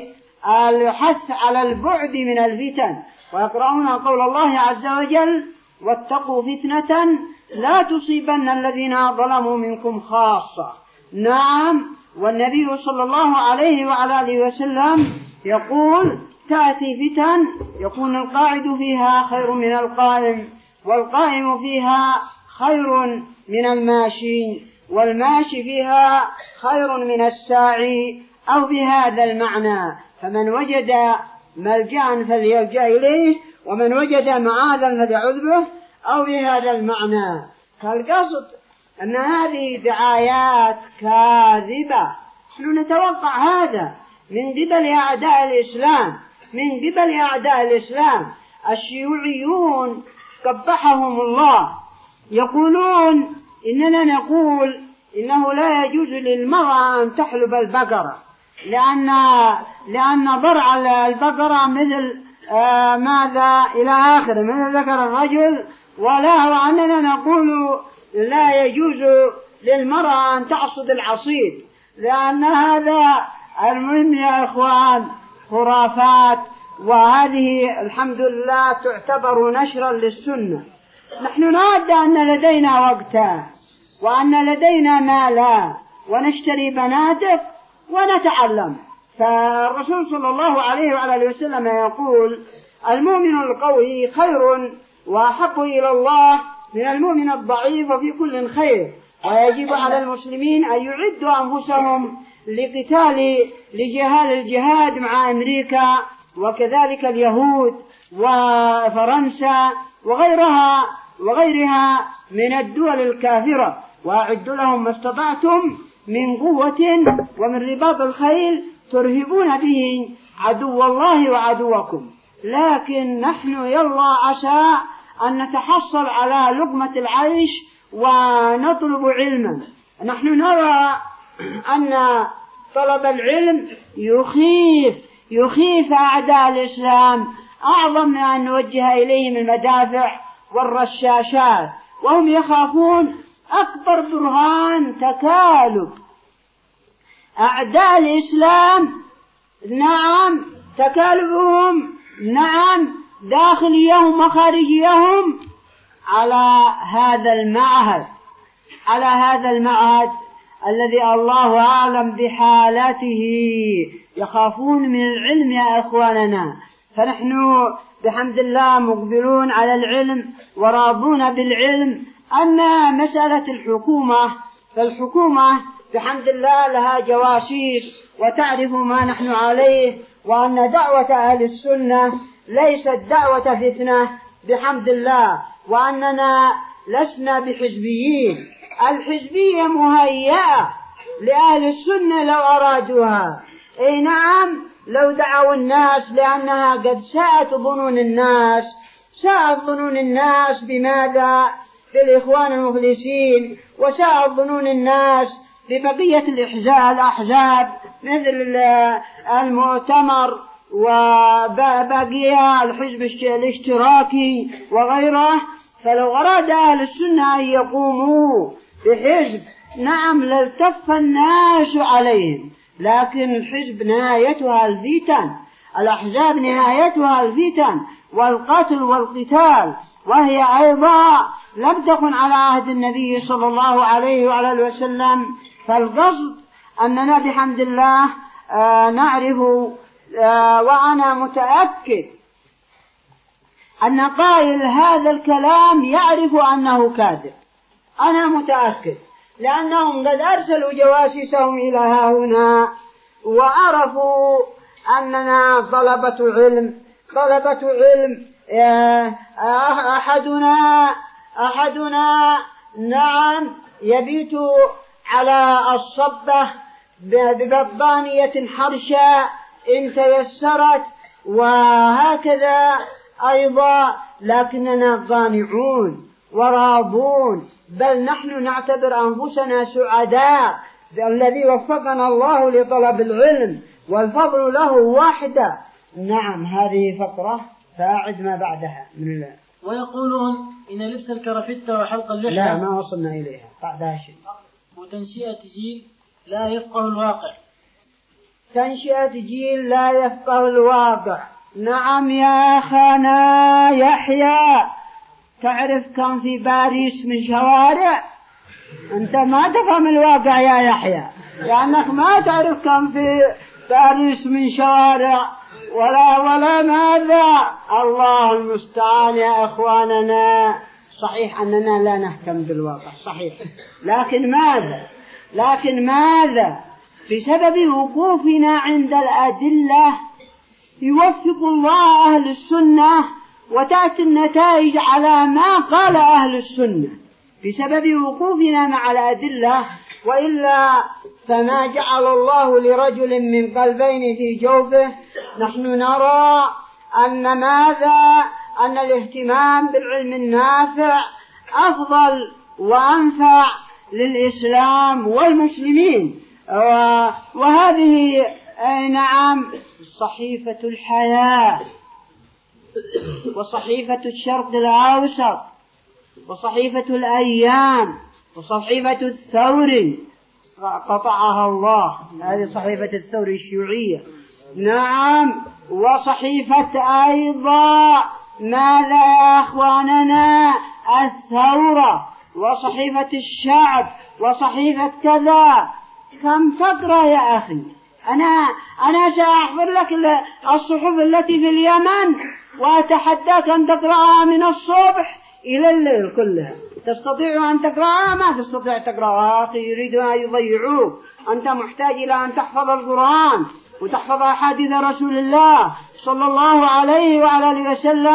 الحث على البعد من الفتن، ويقرؤون قول الله عز وجل واتقوا فتنة لا تصيبن الذين ظلموا منكم خاصة. نعم، والنبي صلى الله عليه وعلى آله وسلم يقول تأتي فتن يكون القاعد فيها خير من القائم، والقائم فيها خير من الماشي، والماشي فيها خير من الساعي، أو بهذا المعنى. فمن وجد ملجأ فليلجأ إليه، ومن وجد معاذا فليعوذ به، أو بهذا المعنى. فالقصد أن هذه دعايات كاذبة، نحن نتوقع هذا من قبل أعداء الإسلام من قبل أعداء الإسلام الشيوعيون قبحهم الله، يقولون إننا نقول إنه لا يجوز للمرأة أن تحلب البقرة لأن لأن ضرع البقرة مثل آه ماذا إلى آخر مثل ذكر الرجل، ولا وأننا نقول لا يجوز للمرأة أن تعصد العصيد، لأن هذا المهم يا إخوان خرافات، وهذه الحمد لله تعتبر نشرا للسنة. نحن نود أن لدينا وقتا وأن لدينا مالا ونشتري بنادق ونتعلم. فالرسول صلى الله عليه وعلى وسلم يقول المؤمن القوي خير وأحب إلى الله من المؤمن الضعيف وفي كل خير، ويجب على المسلمين أن يعدوا أنفسهم لقتال لجهال الجهاد مع أمريكا وكذلك اليهود وفرنسا وغيرها وغيرها من الدول الكافرة، وأعدوا لهم ما استطعتم من قوة ومن رباط الخيل ترهبون به عدو الله وعدوكم. لكن نحن يلا عسى أن نتحصل على لقمة العيش ونطلب علما. نحن نرى أن طلب العلم يخيف يخيف أعداء الإسلام أعظم من أن نوجه إليهم المدافع والرشاشات، وهم يخافون أكبر برهان تكالب أعداء الإسلام. نعم تكالبهم، نعم داخليهم وخارجيهم على هذا المعهد على هذا المعهد الذي الله أعلم بحالته. يخافون من العلم يا إخواننا، فنحن بحمد الله مقبلون على العلم وراضون بالعلم. أما مسألة الحكومة فالحكومة بحمد الله لها جواسيس وتعرف ما نحن عليه، وأن دعوة أهل السنة ليست دعوة فتنة بحمد الله، وأننا لسنا بحزبيين. الحزبية مهيئة لأهل السنة لو أرادوها، أي نعم لو دعوا الناس، لأنها قد ساءت ظنون الناس ساءت ظنون الناس بماذا؟ بالإخوان المخلصين، وساءت ظنون الناس ببقية الأحزاب مثل المؤتمر وبقية الحزب الاشتراكي وغيره. فلو أراد أهل السنة أن يقوموا بحزب نعم لالتف الناس عليهم، لكن الحزب نهايتها الفتن، الأحزاب نهايتها الفتن والقتل والقتال، وهي أيضا لم تكن على عهد النبي صلى الله عليه وعلى وسلم. فالقصد أننا بحمد الله آه نعرف آه وأنا متأكد أن قائل هذا الكلام يعرف أنه كاذب، أنا متأكد، لأنهم قد أرسلوا جواسيسهم إلى هنا وعرفوا أننا طلبة علم طلبة علم أحدنا أحدنا نعم يبيت على الصبة ببطانية حرشة إن تيسرت، وهكذا أيضا، لكننا قانعون وراضون، بل نحن نعتبر أنفسنا سعداء الذي وفقنا الله لطلب العلم، والفضل له وحده. نعم هذه فقرة، فأعد ما بعدها من الله. ويقولون إن لبس الكرافتة وحلق اللحية لا ما وصلنا إليها، بعدها شيء. وتنشئة جيل لا يفقه الواقع تنشئة جيل لا يفقه الواقع. نعم يا أخانا يحيى، تعرف كم في باريس من شوارع؟ أنت ما تفهم الواقع يا يحيى، لأنك ما تعرف كم في باريس من شوارع ولا ولا ماذا. الله المستعان يا أخواننا. صحيح أننا لا نهتم بالواقع، صحيح، لكن ماذا لكن ماذا بسبب وقوفنا عند الأدلة يوفق الله أهل السنة وتأتي النتائج على ما قال أهل السنة بسبب وقوفنا مع الأدلة. وإلا فما جعل الله لرجل من قلبين في جوفه. نحن نرى أن ماذا أن الاهتمام بالعلم النافع أفضل وأنفع للإسلام والمسلمين، وهذه نعم صحيفة الحياة وصحيفة الشرق الأوسط وصحيفة الأيام وصحيفة الثور قطعها الله، هذه صحيفة الثور الشيوعية. نعم وصحيفة أيضا ماذا يا أخواننا الثورة، وصحيفة الشعب، وصحيفة كذا. كم تقرأ يا أخي؟ أنا أنا سأحضر لك الصحف التي في اليمن وأتحداك أن تقرأها من الصبح إلى الليل كلها. تستطيع أن تقرأها؟ ما تستطيع تقرأها أخي، يريدون أن يضيعوك. أنت محتاج إلى أن تحفظ القرآن وتحفظ أحاديث رسول الله صلى الله عليه وعلى آله وسلم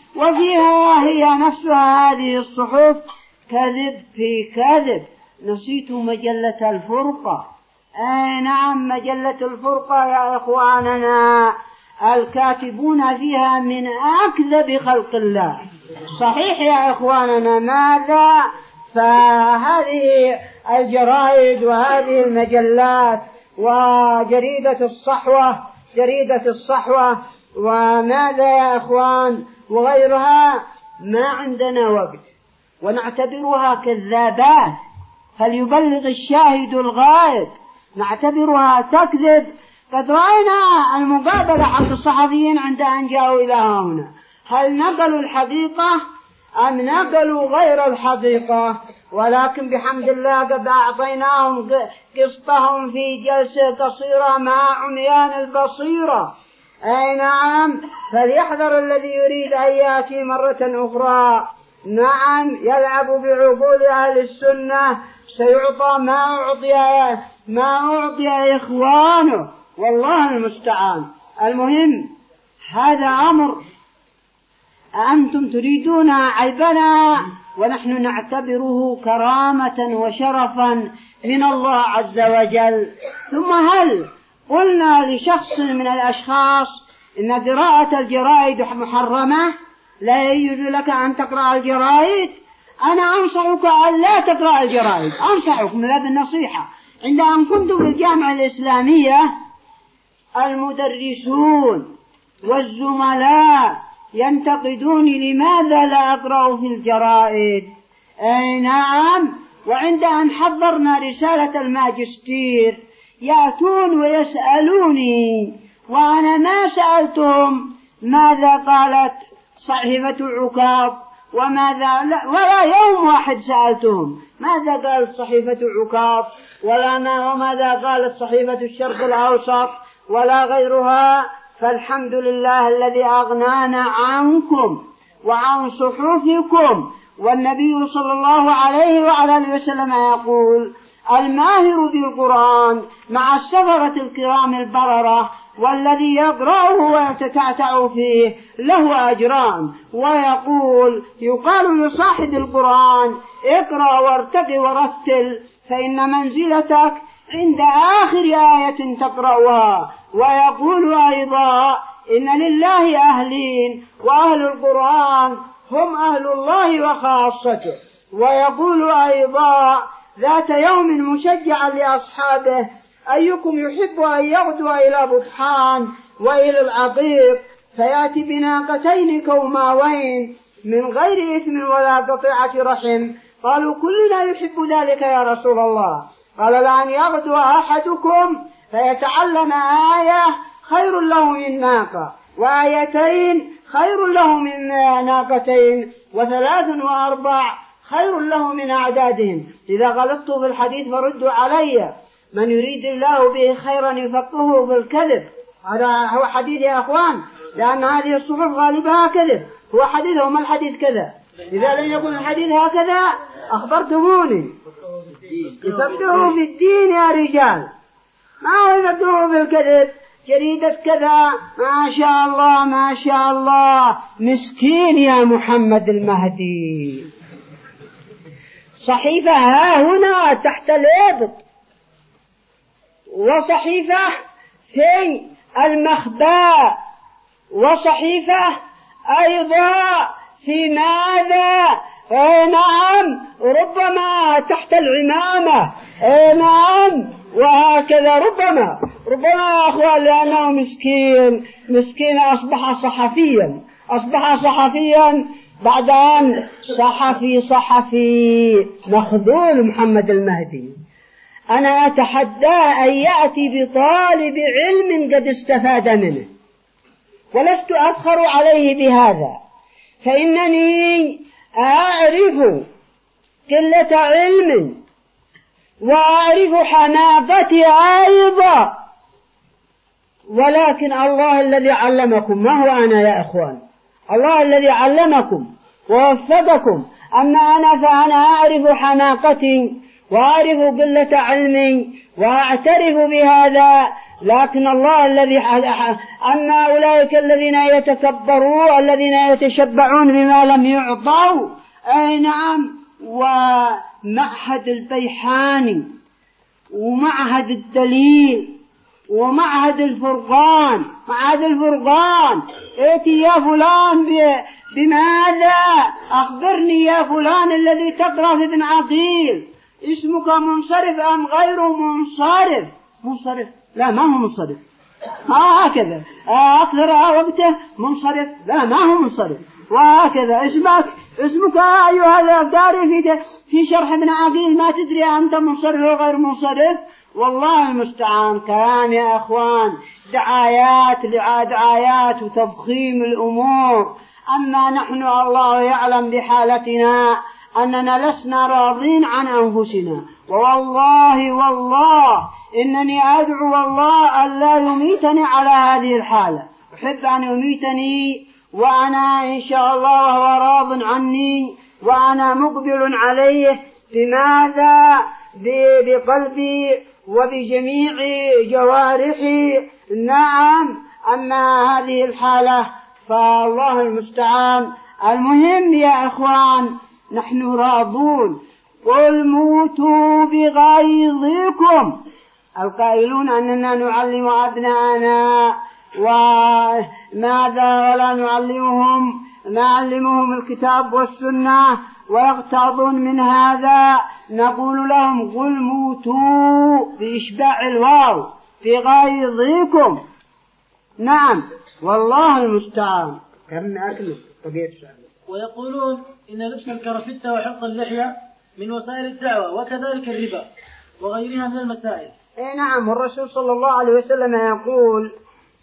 وفيها هي نفسها هذه الصحف كذب في كذب. نسيت مجلة الفرقة. أي نعم مجلة الفرقة يا إخواننا الكاتبون فيها من أكذب خلق الله. صحيح يا إخواننا ماذا؟ فهذه الجرائد وهذه المجلات وجريدة الصحوة جريدة الصحوة وماذا يا إخوان وغيرها ما عندنا وقت ونعتبرها كذابات، فليبلغ الشاهد الغائب. نعتبرها تكذب. قد رأينا المقابلة حق الصحفيين عند أن جاءوا إلى هنا، هل نقلوا الحقيقة أم نقلوا غير الحقيقة؟ ولكن بحمد الله قد أعطيناهم قسطهم في جلسة قصيرة مع عميان البصيرة. أي نعم، فليحذر الذي يريد أن يأتي مرة أخرى نعم يلعب بعقول أهل السنة، سيعطى ما أعطي ما أعطي إخوانه، والله المستعان. المهم هذا أمر أنتم تريدون عيبنا ونحن نعتبره كرامة وشرفا من الله عز وجل. ثم هل قلنا لشخص من الأشخاص إن قراءة الجرائد محرمة، لا يجوز لك أن تقرأ الجرائد؟ أنا أنصحك أن لا تقرأ الجرائد، أنصحك من باب النصيحة. عند أن كنت في الجامعة الإسلامية المدرسون والزملاء ينتقدوني لماذا لا أقرأ في الجرائد. أي نعم، وعند أن حضرنا رسالة الماجستير يأتون ويسألوني وأنا ما سألتهم ماذا قالت صحيفة عكاظ وماذا لا، ولا يوم واحد سألتهم ماذا قالت صحيفة عكاظ ولا ما وماذا قالت صحيفة الشرق الأوسط ولا غيرها. فالحمد لله الذي أغنانا عنكم وعن صحفكم. والنبي صلى الله عليه وعلى آله وسلم يقول: الماهر بالقرآن مع السفرة الكرام البررة، والذي يقرأه ويتتعتع فيه له أجران. ويقول يقال لصاحب القرآن: اقرأ وارتق ورتل، فإن منزلتك عند آخر آية تقرأها. ويقول أيضا: إن لله أهلين، وأهل القرآن هم أهل الله وخاصته. ويقول أيضا ذات يوم مشجعا لأصحابه: أيكم يحب أن يغدو إلى بطحان وإلى العقيق فيأتي بناقتين كوماوين من غير إثم ولا قطيعة رحم؟ قالوا: كلنا يحب ذلك يا رسول الله. قال: لأن يغدو أحدكم فيتعلم آية خير له من ناقة، وآيتين خير له من ناقتين، وثلاث وأربع خير له من أعدادهم. إذا غلطت في الحديث فردوا علي. من يريد الله به خيرا يفقهه في الكذب. هذا هو حديث يا أخوان، لأن هذه الصحف غالبها كذب. هو حديث وما الحديث كذا. إذا لم يكن الحديث هكذا أخبرتموني. يفقهوا في الدين يا رجال، ما هو يفقهوا في الكذب. جريدة كذا ما شاء الله ما شاء الله، مسكين يا محمد المهدي. صحيفة ها هنا تحت الإبط، وصحيفة في المخبأ، وصحيفة أيضا في ماذا؟ اي نعم، ربما تحت العمامة. اي نعم، وهكذا ربما ربما يا أخوان، لأنه مسكين مسكين أصبح صحفيا أصبح صحفيا بعد أن صحفي صحفي مخذول محمد المهدي. أنا أتحدى أن يأتي بطالب علم قد استفاد منه، ولست أفخر عليه بهذا، فإنني أعرف قلة علم وأعرف حماقتي أيضا، ولكن الله الذي علمكم، ما هو أنا يا أخوان، الله الذي علمكم ووفقكم. أما أنا فأنا أعرف حماقتي وأعرف قلة علمي وأعترف بهذا، لكن الله الذي أما أولئك الذين يتكبرون الذين يتشبعون بما لم يعطوا. أي نعم. ومعهد البيحاني ومعهد الدليل ومعهد الفرقان، معهد الفرقان ائتي يا فلان بماذا؟ أخبرني يا فلان الذي تقرأ في ابن عقيل، اسمك منصرف أم غير منصرف؟ منصرف؟ لا ما هو منصرف. هكذا أكثر وقته منصرف؟ لا ما هو منصرف. وهكذا اسمك اسمك أيها القارئ في في شرح ابن عقيل ما تدري أنت منصرف أو غير منصرف. والله المستعان. كلام يا أخوان دعايات دعايات وتضخيم الأمور. أما نحن الله يعلم بحالتنا أننا لسنا راضين عن أنفسنا، والله والله إنني أدعو الله ألا يميتني على هذه الحالة. أحب أن يميتني وأنا إن شاء الله وهو راض عني وأنا مقبل عليه. بماذا؟ بقلبي وبجميع جوارحي. نعم. أما هذه الحالة فالله المستعان. المهم يا أخوان نحن راضون. قل موتوا بغيظكم. القائلون أننا نعلم أبناءنا وماذا ولا نعلمهم نعلمهم الكتاب والسنة ويغتاظون من هذا، نقول لهم قل موتوا بإشباع الواو بغيظكم. نعم. والله المستعان. كم أكل بقيت سؤال. ويقولون إن لبس الكرفتة وحلق اللحية من وسائل الدعوة وكذلك الربا وغيرها من المسائل. اي نعم. والرسول صلى الله عليه وسلم يقول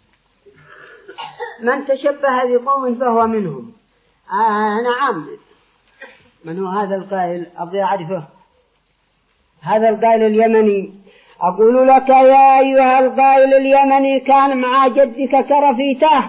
من تشبه بقوم فهو منهم. آه نعم. من هو هذا القائل؟ أبغى أعرفه. هذا القائل اليمني. أقول لك يا أيها القائل اليمني كان مع جدك كرفيته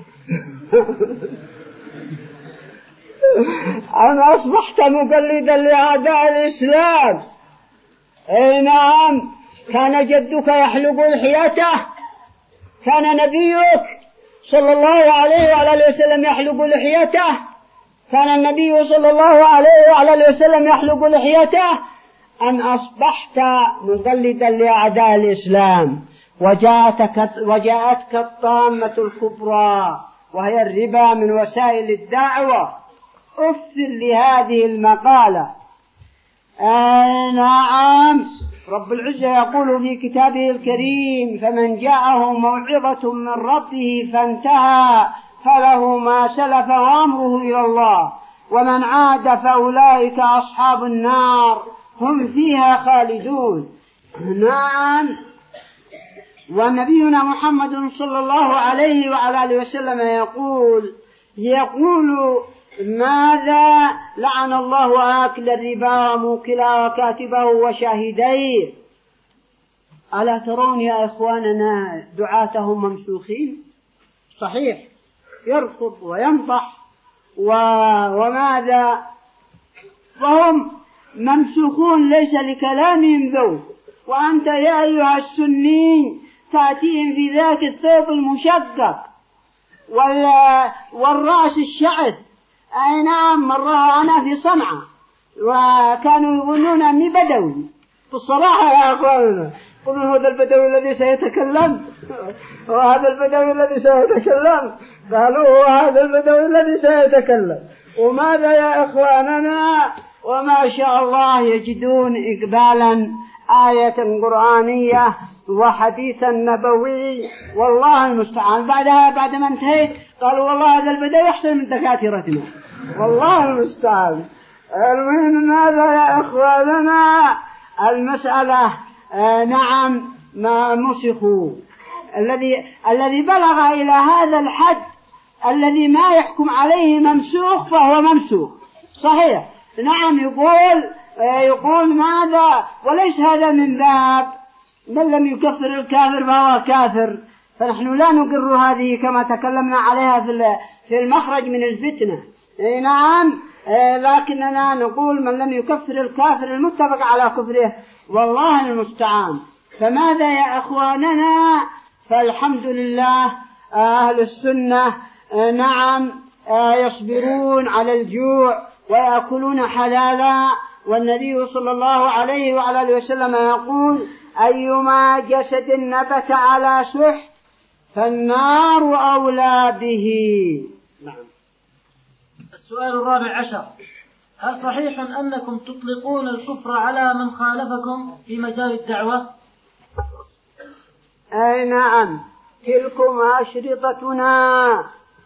أنا أصبحت مقلدا لأعداء الإسلام. أي نعم. كان جدك يحلق لحيته، كان نبيك صلى الله عليه وعلى وسلم يحلق لحيته، كان النبي صلى الله عليه وعلى وسلم يحلق لحيته، أن أصبحت مقلدا لأعداء الإسلام. وجاءتك, وجاءتك الطامة الكبرى وهي الربا من وسائل الدعوة. أفضل لهذه المقالة. آه نعم. رب العزة يقول في كتابه الكريم فمن جاءه موعظة من ربه فانتهى فله ما سلف وأمره إلى الله ومن عاد فأولئك أصحاب النار هم فيها خالدون. نعم. ونبينا محمد صلى الله عليه وعلى آله وسلم يقول يقول ماذا؟ لعن الله آكل الربا وموكله وكاتبه وشاهديه. ألا ترون يا إخواننا دعاتهم ممسوخين؟ صحيح يرفض وينطح و... وماذا؟ وهم ممسوخون ليس لكلامهم ذوق. وأنت يا أيها السني تأتيهم في ذاك الثوب المشقق وال... والرأس الشعث. أي نعم. مرة أنا في صنعاء وكانوا يظنون أني بدوي. بالصراحة يا أخواننا قلوا هذا البدوي الذي سيتكلم وهذا البدوي الذي سيتكلم قالوا هو هذا البدوي الذي سيتكلم. وماذا يا إخواننا؟ وما شاء الله يجدون إقبالا آية قرآنية وحديثا نبوي. والله المستعان. بعدها بعد ما انتهيت قالوا والله هذا البدوي أحسن من دكاترتنا. والله المستعان. المهم ماذا يا إخواننا؟ المسألة آه نعم ما مسخوا. الذي الذي بلغ إلى هذا الحد الذي ما يحكم عليه ممسوخ فهو ممسوخ. صحيح. نعم. يقول آه يقول ماذا؟ وليس هذا من باب من لم يكفر الكافر فهو كافر. فنحن لا نقر هذه كما تكلمنا عليها في في المخرج من الفتنة. نعم. لكننا نقول من لم يكفر الكافر المتفق على كفره والله المستعان. فماذا يا أخواننا؟ فالحمد لله أهل السنة نعم يصبرون على الجوع ويأكلون حلالا، والنبي صلى الله عليه وعلى آله وسلم يقول أيما جسد نبت على سح فالنار أولى به. نعم. السؤال الرابع عشر: هل صحيح أنكم تطلقون الكفر على من خالفكم في مجال الدعوة؟ أي نعم، تلكم أشرطتنا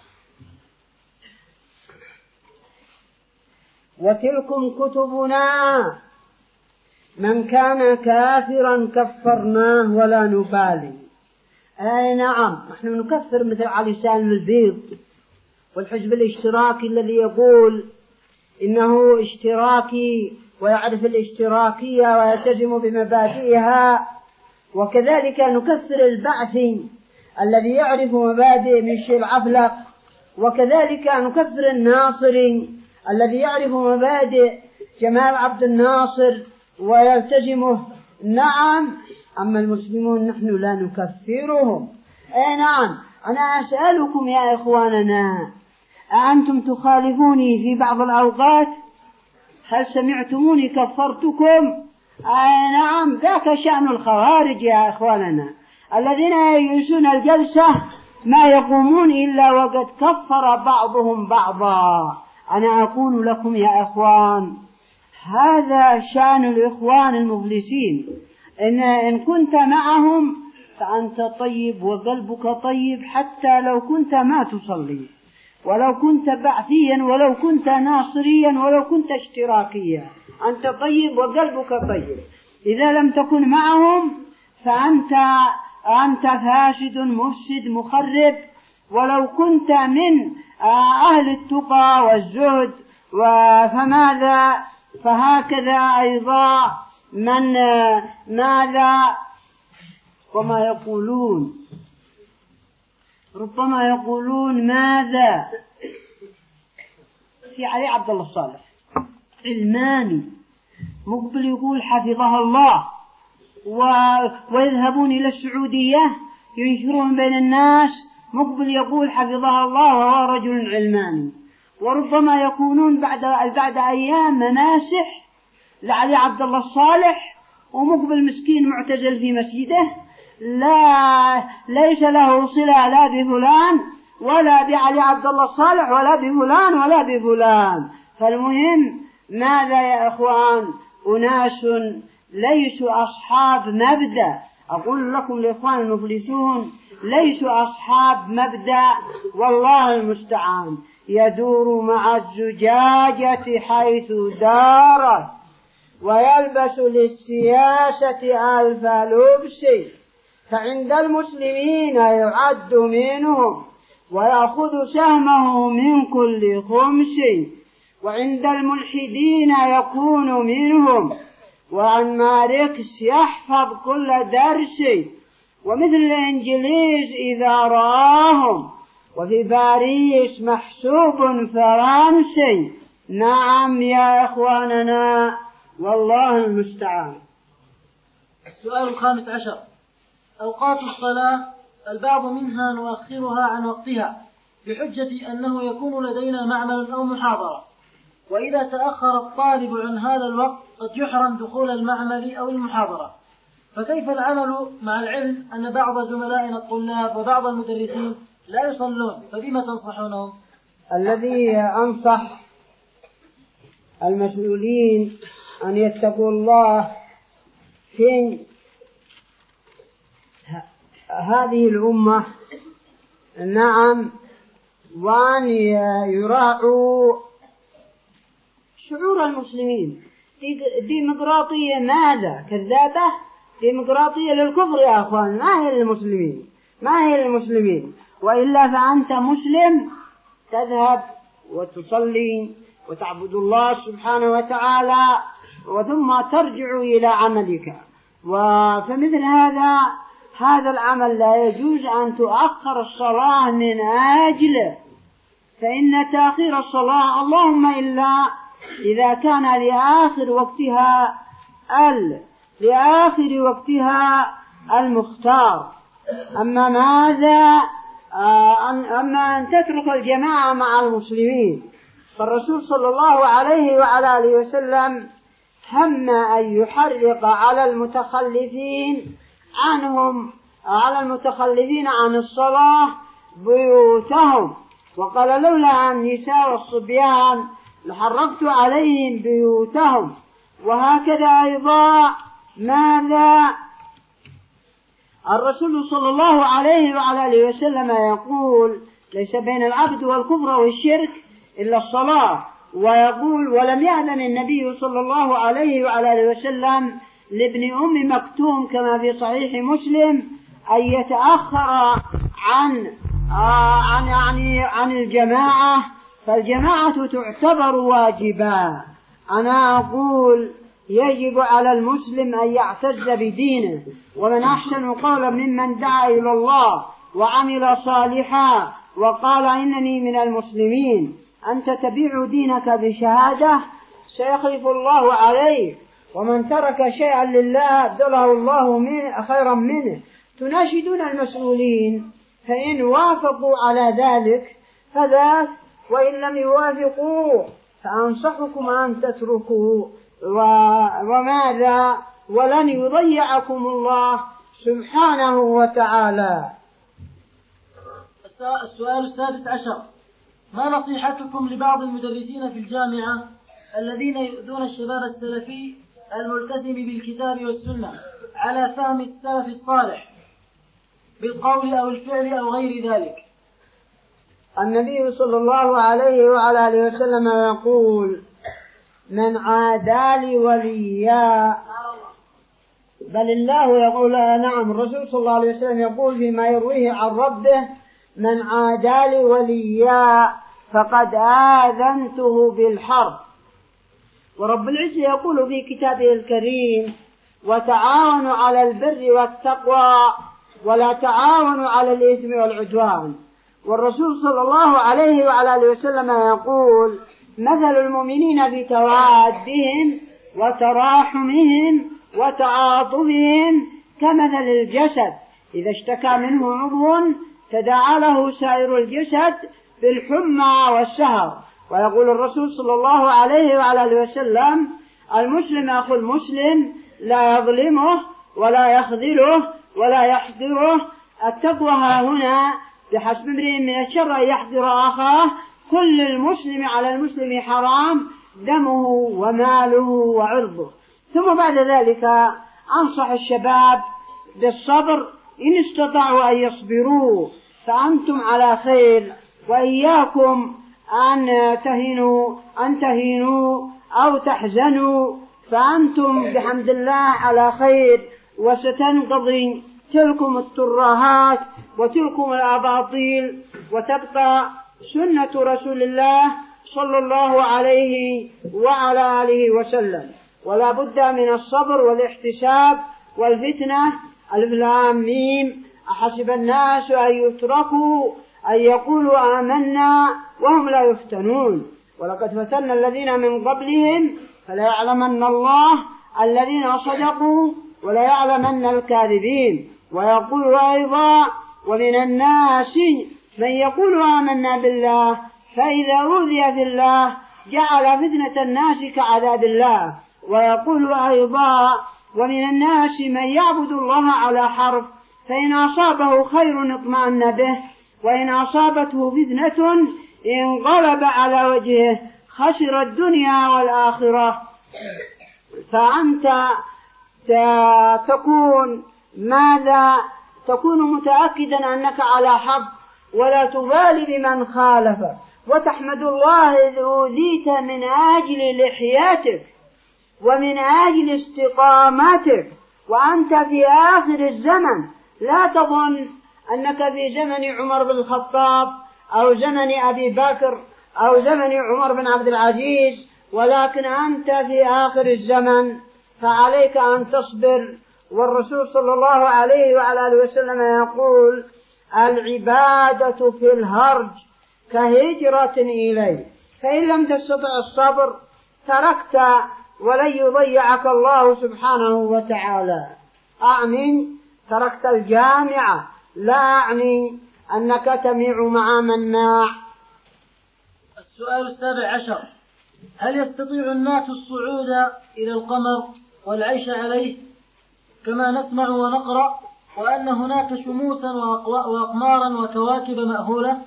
وتلكم كتبنا، من كان كافرا كفرناه ولا نبالي. أي نعم، نحن نكفر مثل علي سالم البيض والحزب الاشتراكي الذي يقول إنه اشتراكي ويعرف الاشتراكية ويلتزم بمبادئها، وكذلك نكفر البعثي الذي يعرف مبادئ ميشيل عفلق، وكذلك نكفر الناصري الذي يعرف مبادئ جمال عبد الناصر ويلتزمه. نعم، أما المسلمون نحن لا نكفرهم. أي نعم. أنا أسألكم يا إخواننا، أأنتم تخالفوني في بعض الأوقات؟ هل سمعتموني كفرتكم؟ أي نعم، ذاك شأن الخوارج يا إخواننا الذين يجلسون الجلسة ما يقومون إلا وقد كفر بعضهم بعضا. أنا أقول لكم يا إخوان، هذا شأن الإخوان المفلسين، إن, إن كنت معهم فأنت طيب وقلبك طيب حتى لو كنت ما تصلي، ولو كنت بعثيا، ولو كنت ناصريا، ولو كنت اشتراكيا، أنت طيب وقلبك طيب. إذا لم تكن معهم فأنت أنت فاسد مفسد مخرب، ولو كنت من أهل التقى والزهد فماذا؟ فهكذا أيضا من ماذا؟ وما يقولون ربما يقولون ماذا في علي عبد الله الصالح علماني مقبل يقول حفظه الله، و... ويذهبون إلى السعودية ينشرون بين الناس مقبل يقول حفظه الله وهو رجل علماني، وربما يكونون بعد بعد أيام مناسح لعلي عبد الله الصالح، ومقبل مسكين معتزل في مسجده لا ليس له صلة لا بفلان ولا بعلي عبد الله الصالح ولا بفلان ولا بفلان. فالمهم ماذا يا أخوان؟ أناس ليسوا أصحاب مبدأ. أقول لكم الإخوان المفلسون ليسوا أصحاب مبدأ والله المستعان. يدور مع الزجاجة حيث دارت ويلبس للسياسة ألف لبس، فعند المسلمين يعد منهم ويأخذ سهمه من كل خمس، وعند الملحدين يكون منهم، وعن ماركس يحفظ كل درس، ومثل الإنجليز إذا رآهم، وفي باريس محسوب فرنسي. نعم يا إخواننا والله المستعان. السؤال الخامس عشر: أوقات الصلاة البعض منها نؤخرها عن وقتها بحجة أنه يكون لدينا معمل أو محاضرة، وإذا تأخر الطالب عن هذا الوقت قد يحرم دخول المعمل أو المحاضرة، فكيف العمل مع العلم أن بعض زملائنا الطلاب وبعض المدرسين لا يصلون؟ فبما تنصحونهم؟ الذي أنصح المسؤولين أن يتقوا الله في هذه الأمة، نعم، وأن يراعوا شعور المسلمين. ديمقراطية ماذا؟ كذابة؟ ديمقراطية للكفر يا أخوان، ما هي للمسلمين، ما هي للمسلمين. وإلا فأنت مسلم تذهب وتصلي وتعبد الله سبحانه وتعالى وثم ترجع إلى عملك. وفمثل هذا هذا العمل لا يجوز أن تؤخر الصلاة من أجله. فإن تأخير الصلاة اللهم إلا إذا كان لآخر وقتها ال لآخر وقتها المختار. أما ماذا أما أن تترك الجماعة مع المسلمين، فالرسول صلى الله عليه وعلى آله وسلم هم أن يحرق على المتخلفين عنهم على المتخلفين عن الصلاة بيوتهم، وقال لولا النساء والصبيان لحرقت عليهم بيوتهم. وهكذا أيضا ماذا الرسول صلى الله عليه وعلى آله وسلم يقول ليس بين العبد والكفر والشرك إلا الصلاة، ويقول ولم يأذن النبي صلى الله عليه وعلى آله وسلم لابن أم مكتوم كما في صحيح مسلم أن يتأخر عن عن يعني عن الجماعة، فالجماعة تعتبر واجبا. أنا أقول يجب على المسلم أن يعتز بدينه، ومن أحسن قولا ممن دعا إلى الله وعمل صالحا وقال إنني من المسلمين. أنت تبيع دينك بشهادة سيخلف الله عليك، ومن ترك شيئا لله أبدله الله منه خيرا منه. تناشدون المسؤولين، فإن وافقوا على ذلك فذاك، وإن لم يوافقوا فأنصحكم أن تتركوا وماذا ولن يضيعكم الله سبحانه وتعالى. السؤال السادس عشر: ما نصيحتكم لبعض المدرسين في الجامعة الذين يؤذون الشباب السلفي الملتزم بالكتاب والسنة على فهم السلف الصالح بالقول أو الفعل أو غير ذلك؟ النبي صلى الله عليه وعلى آله وسلم يقول: من عادى لي وليا، بل الله يقول نعم الرسول صلى الله عليه وسلم يقول فيما يرويه عن ربه: من عادى لي وليا فقد آذنته بالحرب. ورب العزة يقول في كتابه الكريم: وتعاونوا على البر والتقوى ولا تعاونوا على الإثم والعدوان. والرسول صلى الله عليه وعلى آله وسلم يقول: مثل المؤمنين بتوادهم وتراحمهم وتعاطفهم كمثل الجسد إذا اشتكى منه عضو تداعى له سائر الجسد بالحمى والسهر. ويقول الرسول صلى الله عليه وعلى آله وسلم: المسلم أخو المسلم لا يظلمه ولا يخذله ولا يحقره. التقوى ها هنا بحسب امرئ من الشر أن يحقر أخاه. كل المسلم على المسلم حرام دمه وماله وعرضه. ثم بعد ذلك أنصح الشباب بالصبر إن استطاعوا أن يصبروا فأنتم على خير، وإياكم أن تهينوا أن تهينوا أو تحزنوا، فأنتم بحمد الله على خير، وستنقضي تلكم الترهات وتلكم الأباطيل، وتبقى سنة رسول الله صلى الله عليه وعلى آله وسلم. ولا بد من الصبر والاحتساب والفتنة. ألف لام ميم: أحسب الناس أن يتركوا أن يقولوا آمنا وهم لا يفتنون، ولقد فتنا الذين من قبلهم فلا يعلمن الله الذين صدقوا ولا يعلمن الكاذبين. ويقول أيضا: ومن الناس من يقول آمنا بالله فإذا أوذي في الله جعل فتنة الناس كعذاب الله. ويقول أيضا: ومن الناس من يعبد الله على حرف فإن أصابه خير اطمأن به وإن أصابته فتنة انقلب على وجهه خسر الدنيا والآخرة. فأنت تكون ماذا تكون متأكدا أنك على حق ولا تبالي بمن خالفك، وتحمد الله إذ أوذيت من أجل لحياتك ومن أجل استقامتك وأنت في آخر الزمن. لا تظن أنك في زمن عمر بن الخطاب أو زمن أبي بكر أو زمن عمر بن عبد العزيز، ولكن أنت في آخر الزمن، فعليك أن تصبر. والرسول صلى الله عليه وعلى آله وسلم يقول: العبادة في الهرج كهجرة إليه، فإن لم تستطع الصبر تركت ولن يضيعك الله سبحانه وتعالى. أعني تركت الجامعة، لا أعني أنك تميع مع مناع. السؤال السابع عشر: هل يستطيع الناس الصعود إلى القمر والعيش عليه كما نسمع ونقرأ، وأن هناك شموسا وأقمارا وكواكب مأهولة؟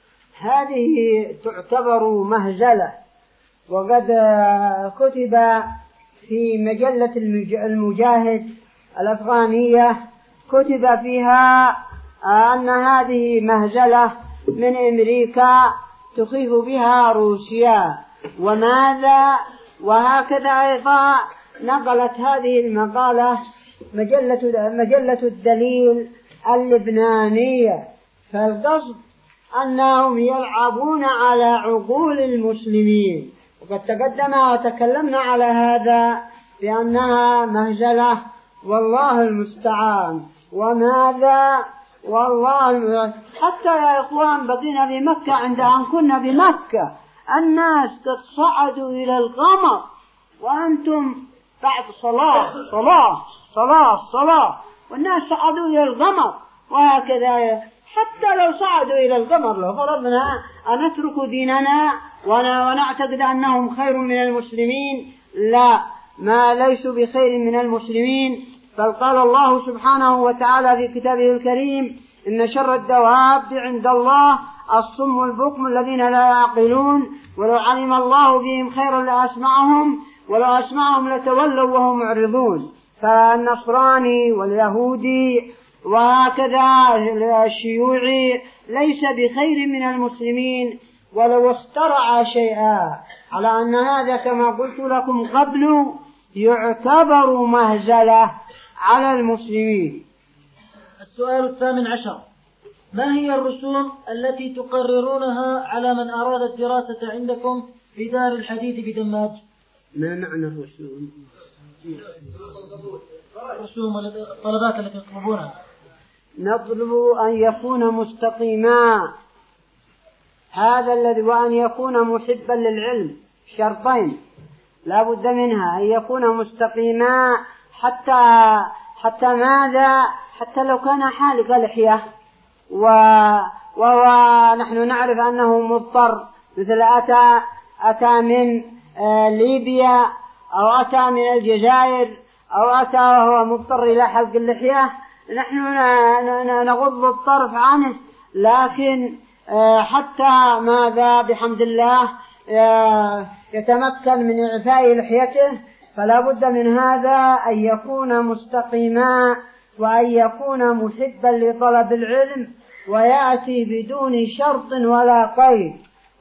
هذه تعتبر مهزلة، وقد كتب في مجلة المجاهد الأفغانية كتب فيها أن هذه مهزلة من أمريكا تخيف بها روسيا، وماذا وهكذا أيضا نقلت هذه المقالة مجلة, مجلة الدليل اللبنانية. فالقصد أنهم يلعبون على عقول المسلمين، وقد تقدم وتكلمنا على هذا بأنها مهزلة والله المستعان. وماذا والله حتى يا إخوان بقينا بمكة، عند أن كنا بمكة الناس قد صعدوا إلى القمر وأنتم بعد صلاة صلاة صلاة صلاة والناس صعدوا إلى القمر. وهكذا حتى لو صعدوا إلى القمر لو فرضنا أن نترك ديننا ونعتقد أنهم خير من المسلمين، لا، ما ليسوا بخير من المسلمين. بل قال الله سبحانه وتعالى في كتابه الكريم: إن شر الدواب عند الله الصم البكم الذين لا يعقلون، ولو علم الله بهم خيرا لأسمعهم ولو أسمعهم لتولوا وهم معرضون. فالنصراني واليهودي وهكذا الشيوعي ليس بخير من المسلمين ولو اخترع شيئا، على أن هذا كما قلت لكم قبل يعتبر مهزلة على المسلمين. السؤال الثامن عشر: ما هي الرسوم التي تقررونها على من أراد الدراسة عندكم في دار الحديث بدماج؟ ما معنى الرسوم؟ الرسوم والطلبات التي تطلبونها. نطلب أن يكون مستقيما، هذا الذي وأن يكون محبا للعلم، شرطين لا بد منها، أن يكون مستقيما حتى حتى ماذا حتى لو كان حالق لحية وهو نحن نعرف أنه مضطر، مثل أتى أتى من ليبيا أو أتى من الجزائر أو أتى وهو مضطر إلى حلق اللحية، نحن نغض الطرف عنه، لكن حتى ماذا بحمد الله يتمكن من إعفاء لحيته، فلا بد من هذا أن يكون مستقيما وأن يكون محبا لطلب العلم ويأتي بدون شرط ولا قيد.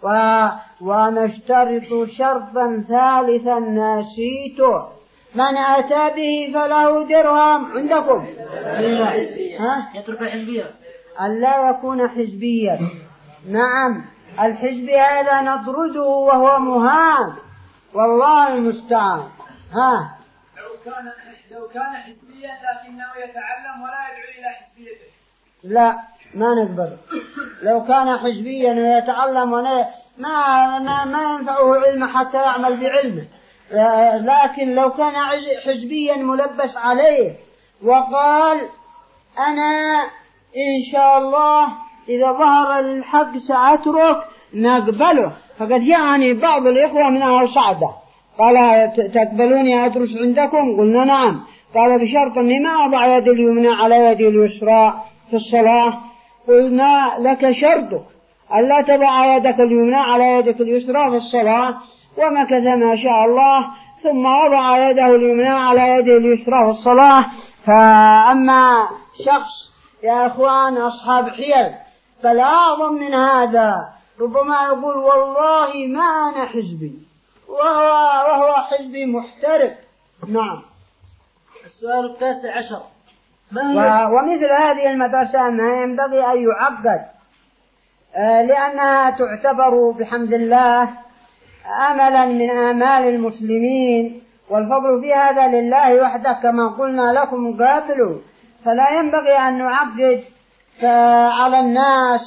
ونشترط شرطا ثالثا نسيته: من أتى به فله درهم. عندكم يترك الحزبية، ألا يكون حزبيا. نعم، الحزب هذا نطرده وهو مهان، والله المستعان. ها لو كان لو كان حزبيا لكنه يتعلم ولا يدعو إلى حزبيته، لا، ما نقبل. لو كان حزبيا ويتعلم ولا ما ما, ما ينفعه علم حتى يعمل بعلمه، لكن لو كان حزبيا ملبس عليه وقال أنا إن شاء الله إذا ظهر الحق سأترك، نقبله. فقد جاءني بعض الإخوة من أهل صعدة قال: تقبلوني أدرس عندكم؟ قلنا نعم. قال: بشرط أني ما أضع يد اليمنى على يد اليسرى في الصلاة. قلنا: لك شرطك ألا تضع يدك اليمنى على يدك اليسرى في الصلاة. ومكث ما شاء الله، ثم وضع يده اليمنى على يده اليسرى في الصلاة. فأما شخص يا أخوان أصحاب حيل فالأعظم من هذا ربما يقول: والله ما أنا حزبي، وهو, وهو حزبي محترف. نعم. السؤال التاسع عشر: ما هي ومثل هذه المدرسة ما ينبغي أن يعقد، لأنها تعتبر بحمد الله أملا من آمال المسلمين، والفضل في هذا لله وحده كما قلنا لكم قابلوا. فلا ينبغي أن نعقد على الناس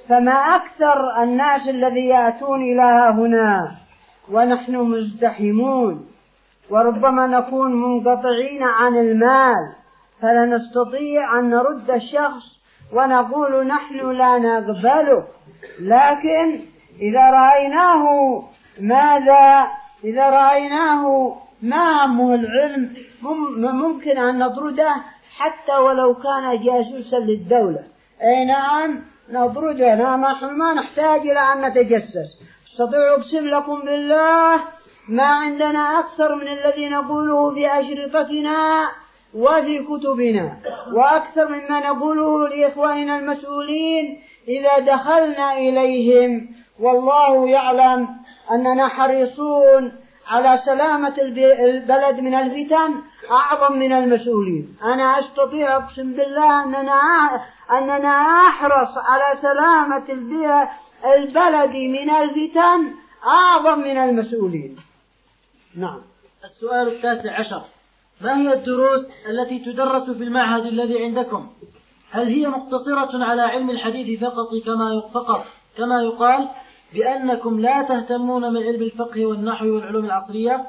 فما أكثر الناس الذي يأتون إلى هنا ونحن مزدحمون، وربما نكون منقطعين عن المال، فلا نستطيع أن نرد الشخص ونقول نحن لا نقبله. لكن إذا رأيناه ماذا إذا رأيناه ما همه العلم ممكن أن نطرده حتى ولو كان جاسوسا للدولة. أي نعم نطرده، ما نحتاج إلى أن نتجسس. استطيع أقسم لكم بالله ما عندنا أكثر من الذي نقوله في أشرطتنا وفي كتبنا، وأكثر مما نقوله لإخواننا المسؤولين إذا دخلنا إليهم. والله يعلم أننا حريصون على سلامة البلد من الفتن أعظم من المسؤولين. أنا أستطيع أقسم بالله أننا أننا أحرص على سلامة البلد من الفتن أعظم من المسؤولين. نعم. السؤال التاسع عشر: ما هي الدروس التي تدرس في المعهد الذي عندكم؟ هل هي مقتصرة على علم الحديث فقط كما فقط كما يقال بأنكم لا تهتمون من علم الفقه والنحو والعلوم العصرية؟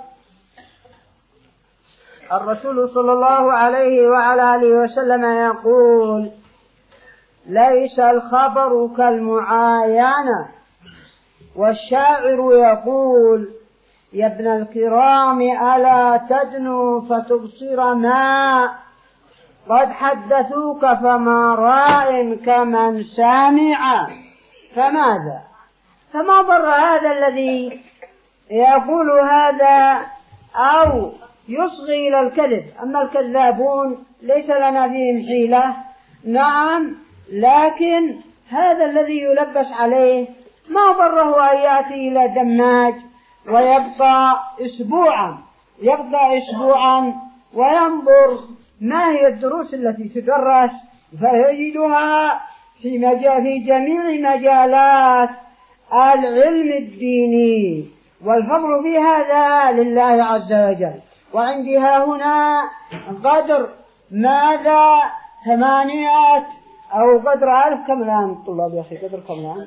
الرسول صلى الله عليه وعلى آله وسلم يقول: ليس الخبر كالمعاينة. والشاعر يقول: يا ابن الكرام ألا تدنو فتبصر ما قد حدثوك فما راء كمن سامع. فماذا فما ضر هذا الذي يقول هذا أو يصغي إلى الكذب؟ أما الكذابون ليس لنا فيهم حيلة، نعم، لكن هذا الذي يلبس عليه ما ضره أن يأتي إلى دماج ويبقى أسبوعا يبقى أسبوعا وينظر ما هي الدروس التي تدرس، فيجدها في, مجال في جميع مجالات العلم الديني، والفضل في هذا لله عز وجل. وعندها هنا قدر ماذا ثمانية أو قدر ألف. كم الآن الطلاب يا أخي؟ قدر كم الآن؟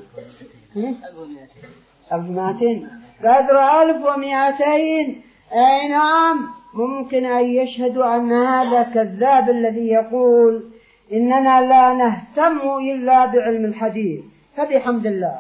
ألف ومائتين. قدر ألف ومائتين. أي نعم، ممكن أن يشهدوا أن هذا كذاب الذي يقول إننا لا نهتم إلا بعلم الحديث. فبحمد الله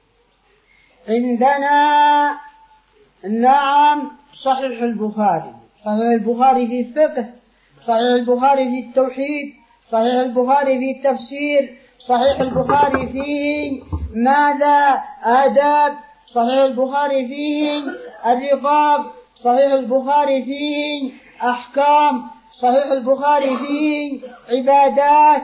عندنا نعم صحيح البخاري، صحيح البخاري في الفقه، صحيح البخاري في التوحيد، صحيح البخاري في التفسير، صحيح البخاري فيه ماذا آداب، صحيح البخاري فيه الرقاب، صحيح البخاري فيه أحكام، صحيح البخاري فيه عبادات.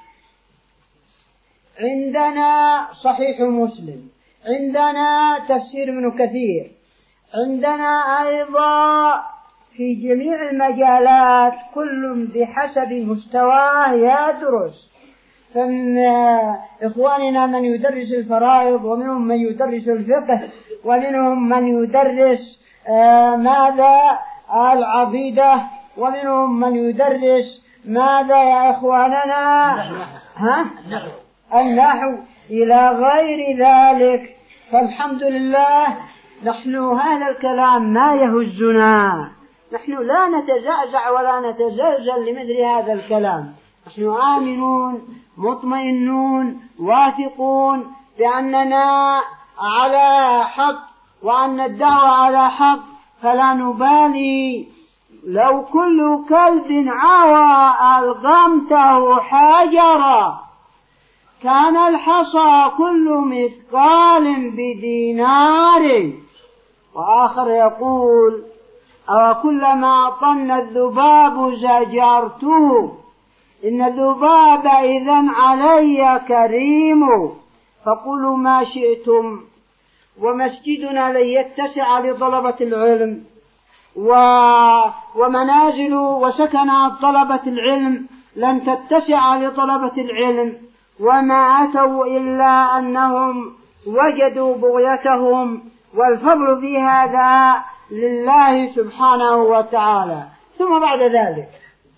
عندنا صحيح مسلم، عندنا تفسير ابن كثير، عندنا أيضا في جميع المجالات كل بحسب مستواه يدرس. فمن إخواننا من يدرس الفرائض، ومنهم من يدرس الفقه، ومنهم من يدرس آه ماذا العقيدة، ومنهم من يدرس ماذا يا إخواننا ها؟ النحو إلى غير ذلك. فالحمد لله نحن هذا الكلام ما يهزنا، نحن لا نتزعزع ولا نتزلزل لمثل هذا الكلام. نحن آمنون مطمئنون واثقون بأننا على حق وأن الدعوة على حق، فلا نبالي لو كل كلب عوى ألقمته حجرا، كان الحصى كل مثقال بدينار. وآخر يقول: أو كلما طن الذباب زجرته، إن الذباب إذن علي كريم، فقولوا ما شئتم. ومسجدنا لن يتسع لطلبة العلم، ومنازل وسكن طلبة العلم لن تتسع لطلبة العلم، وما أتوا إلا أنهم وجدوا بغيتهم، والفضل في هذا لله سبحانه وتعالى. ثم بعد ذلك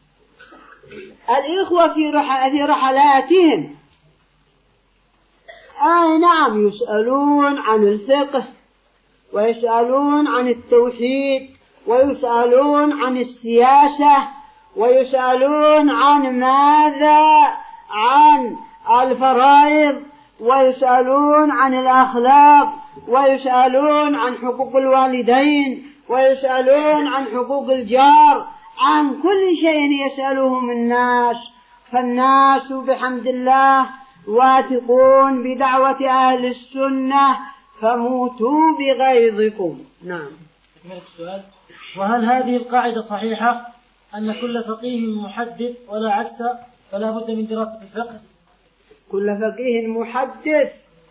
الإخوة في رحلاتهم آه نعم، يسألون عن الفقه، ويسألون عن التوحيد، ويسألون عن السياسة، ويسألون عن ماذا؟ عن الفرائض، ويسألون عن الأخلاق، ويسألون عن حقوق الوالدين، ويسألون عن حقوق الجار، عن كل شيء يسألهم الناس. فالناس بحمد الله واثقون بدعوة أهل السنة، فموتوا بغيظكم. نعم. السؤال: وهل هذه القاعدة صحيحة أن كل فقيه محدث ولا عكس، فلا بد من دراسة الفقه؟ كل فقيه محدث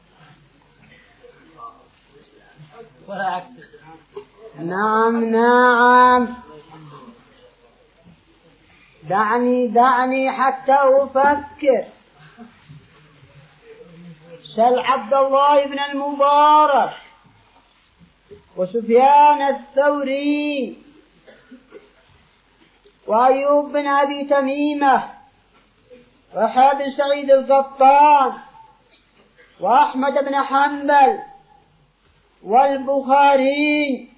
ولا عكس. نعم نعم. دعني دعني حتى أفكر. سل عبد الله بن المبارك، وسفيان الثوري، وأيوب بن أبي تميمة، ويحيى بن سعيد القطان، وأحمد بن حنبل، والبخاري.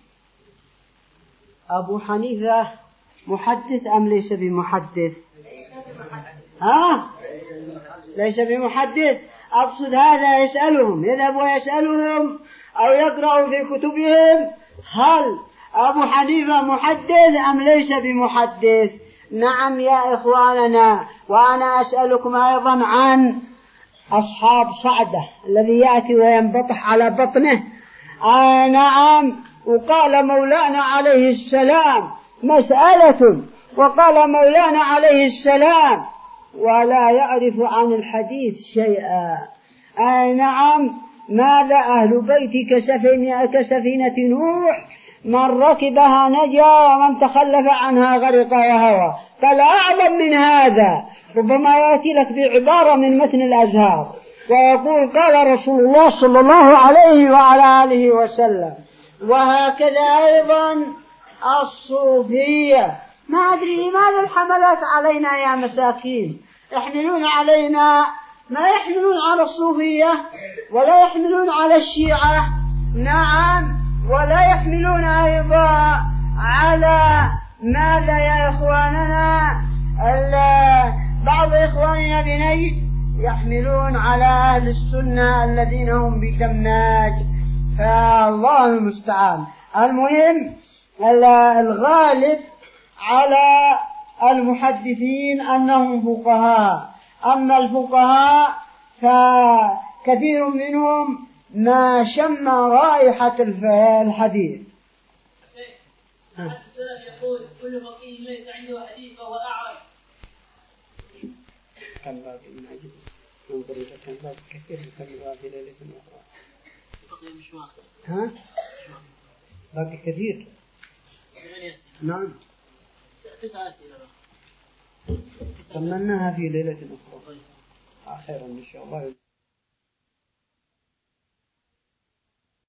أبو حنيفة محدث أم ليس بمحدث؟ ها؟ ليس بمحدث. أقصد هذا يسألهم، يذهب ويسألهم أو يقرأ في كتبهم هل أبو حنيفة محدث أم ليس بمحدث؟ نعم يا إخواننا. وأنا أسألكم أيضا عن أصحاب صعدة الذي يأتي وينبطح على بطنه. آه نعم. وقال مولانا عليه السلام مسألة، وقال مولانا عليه السلام ولا يعرف عن الحديث شيئا. آه نعم. ماذا أهل بيتي كسفينة, كسفينة نوح، من ركبها نجا ومن تخلف عنها غرق وهوى. قال أعظم من هذا، ربما يأتي لك بعبارة من متن الأزهار ويقول قال رسول الله صلى الله عليه وعلى آله وسلم. وهكذا أيضا الصوفية. ما أدري لماذا الحملات علينا يا مساكين، يحملون علينا ما يحملون على الصوفية ولا يحملون على الشيعة. نعم. ولا يحملون أيضا على ماذا يا إخواننا؟ بعض إخواننا بنجد يحملون على أهل السنة الذين هم بكماج، فالله المستعان. المهم الغالب على المحدثين أنهم فقهاء، أما الفقهاء فكثير منهم ما شم رائحة الحديث. يقول كل فقيه ليس عنده حديث وهو أعرج. كم باقي من أجل ننظر إذا كان باقي كثير كم باقي ليلة أخرى. بقي مش واحد. ها؟ باقي كثير. نعم. تسعة أسئلة. كملناها في ليلة أخرى. آخرا إن شاء الله.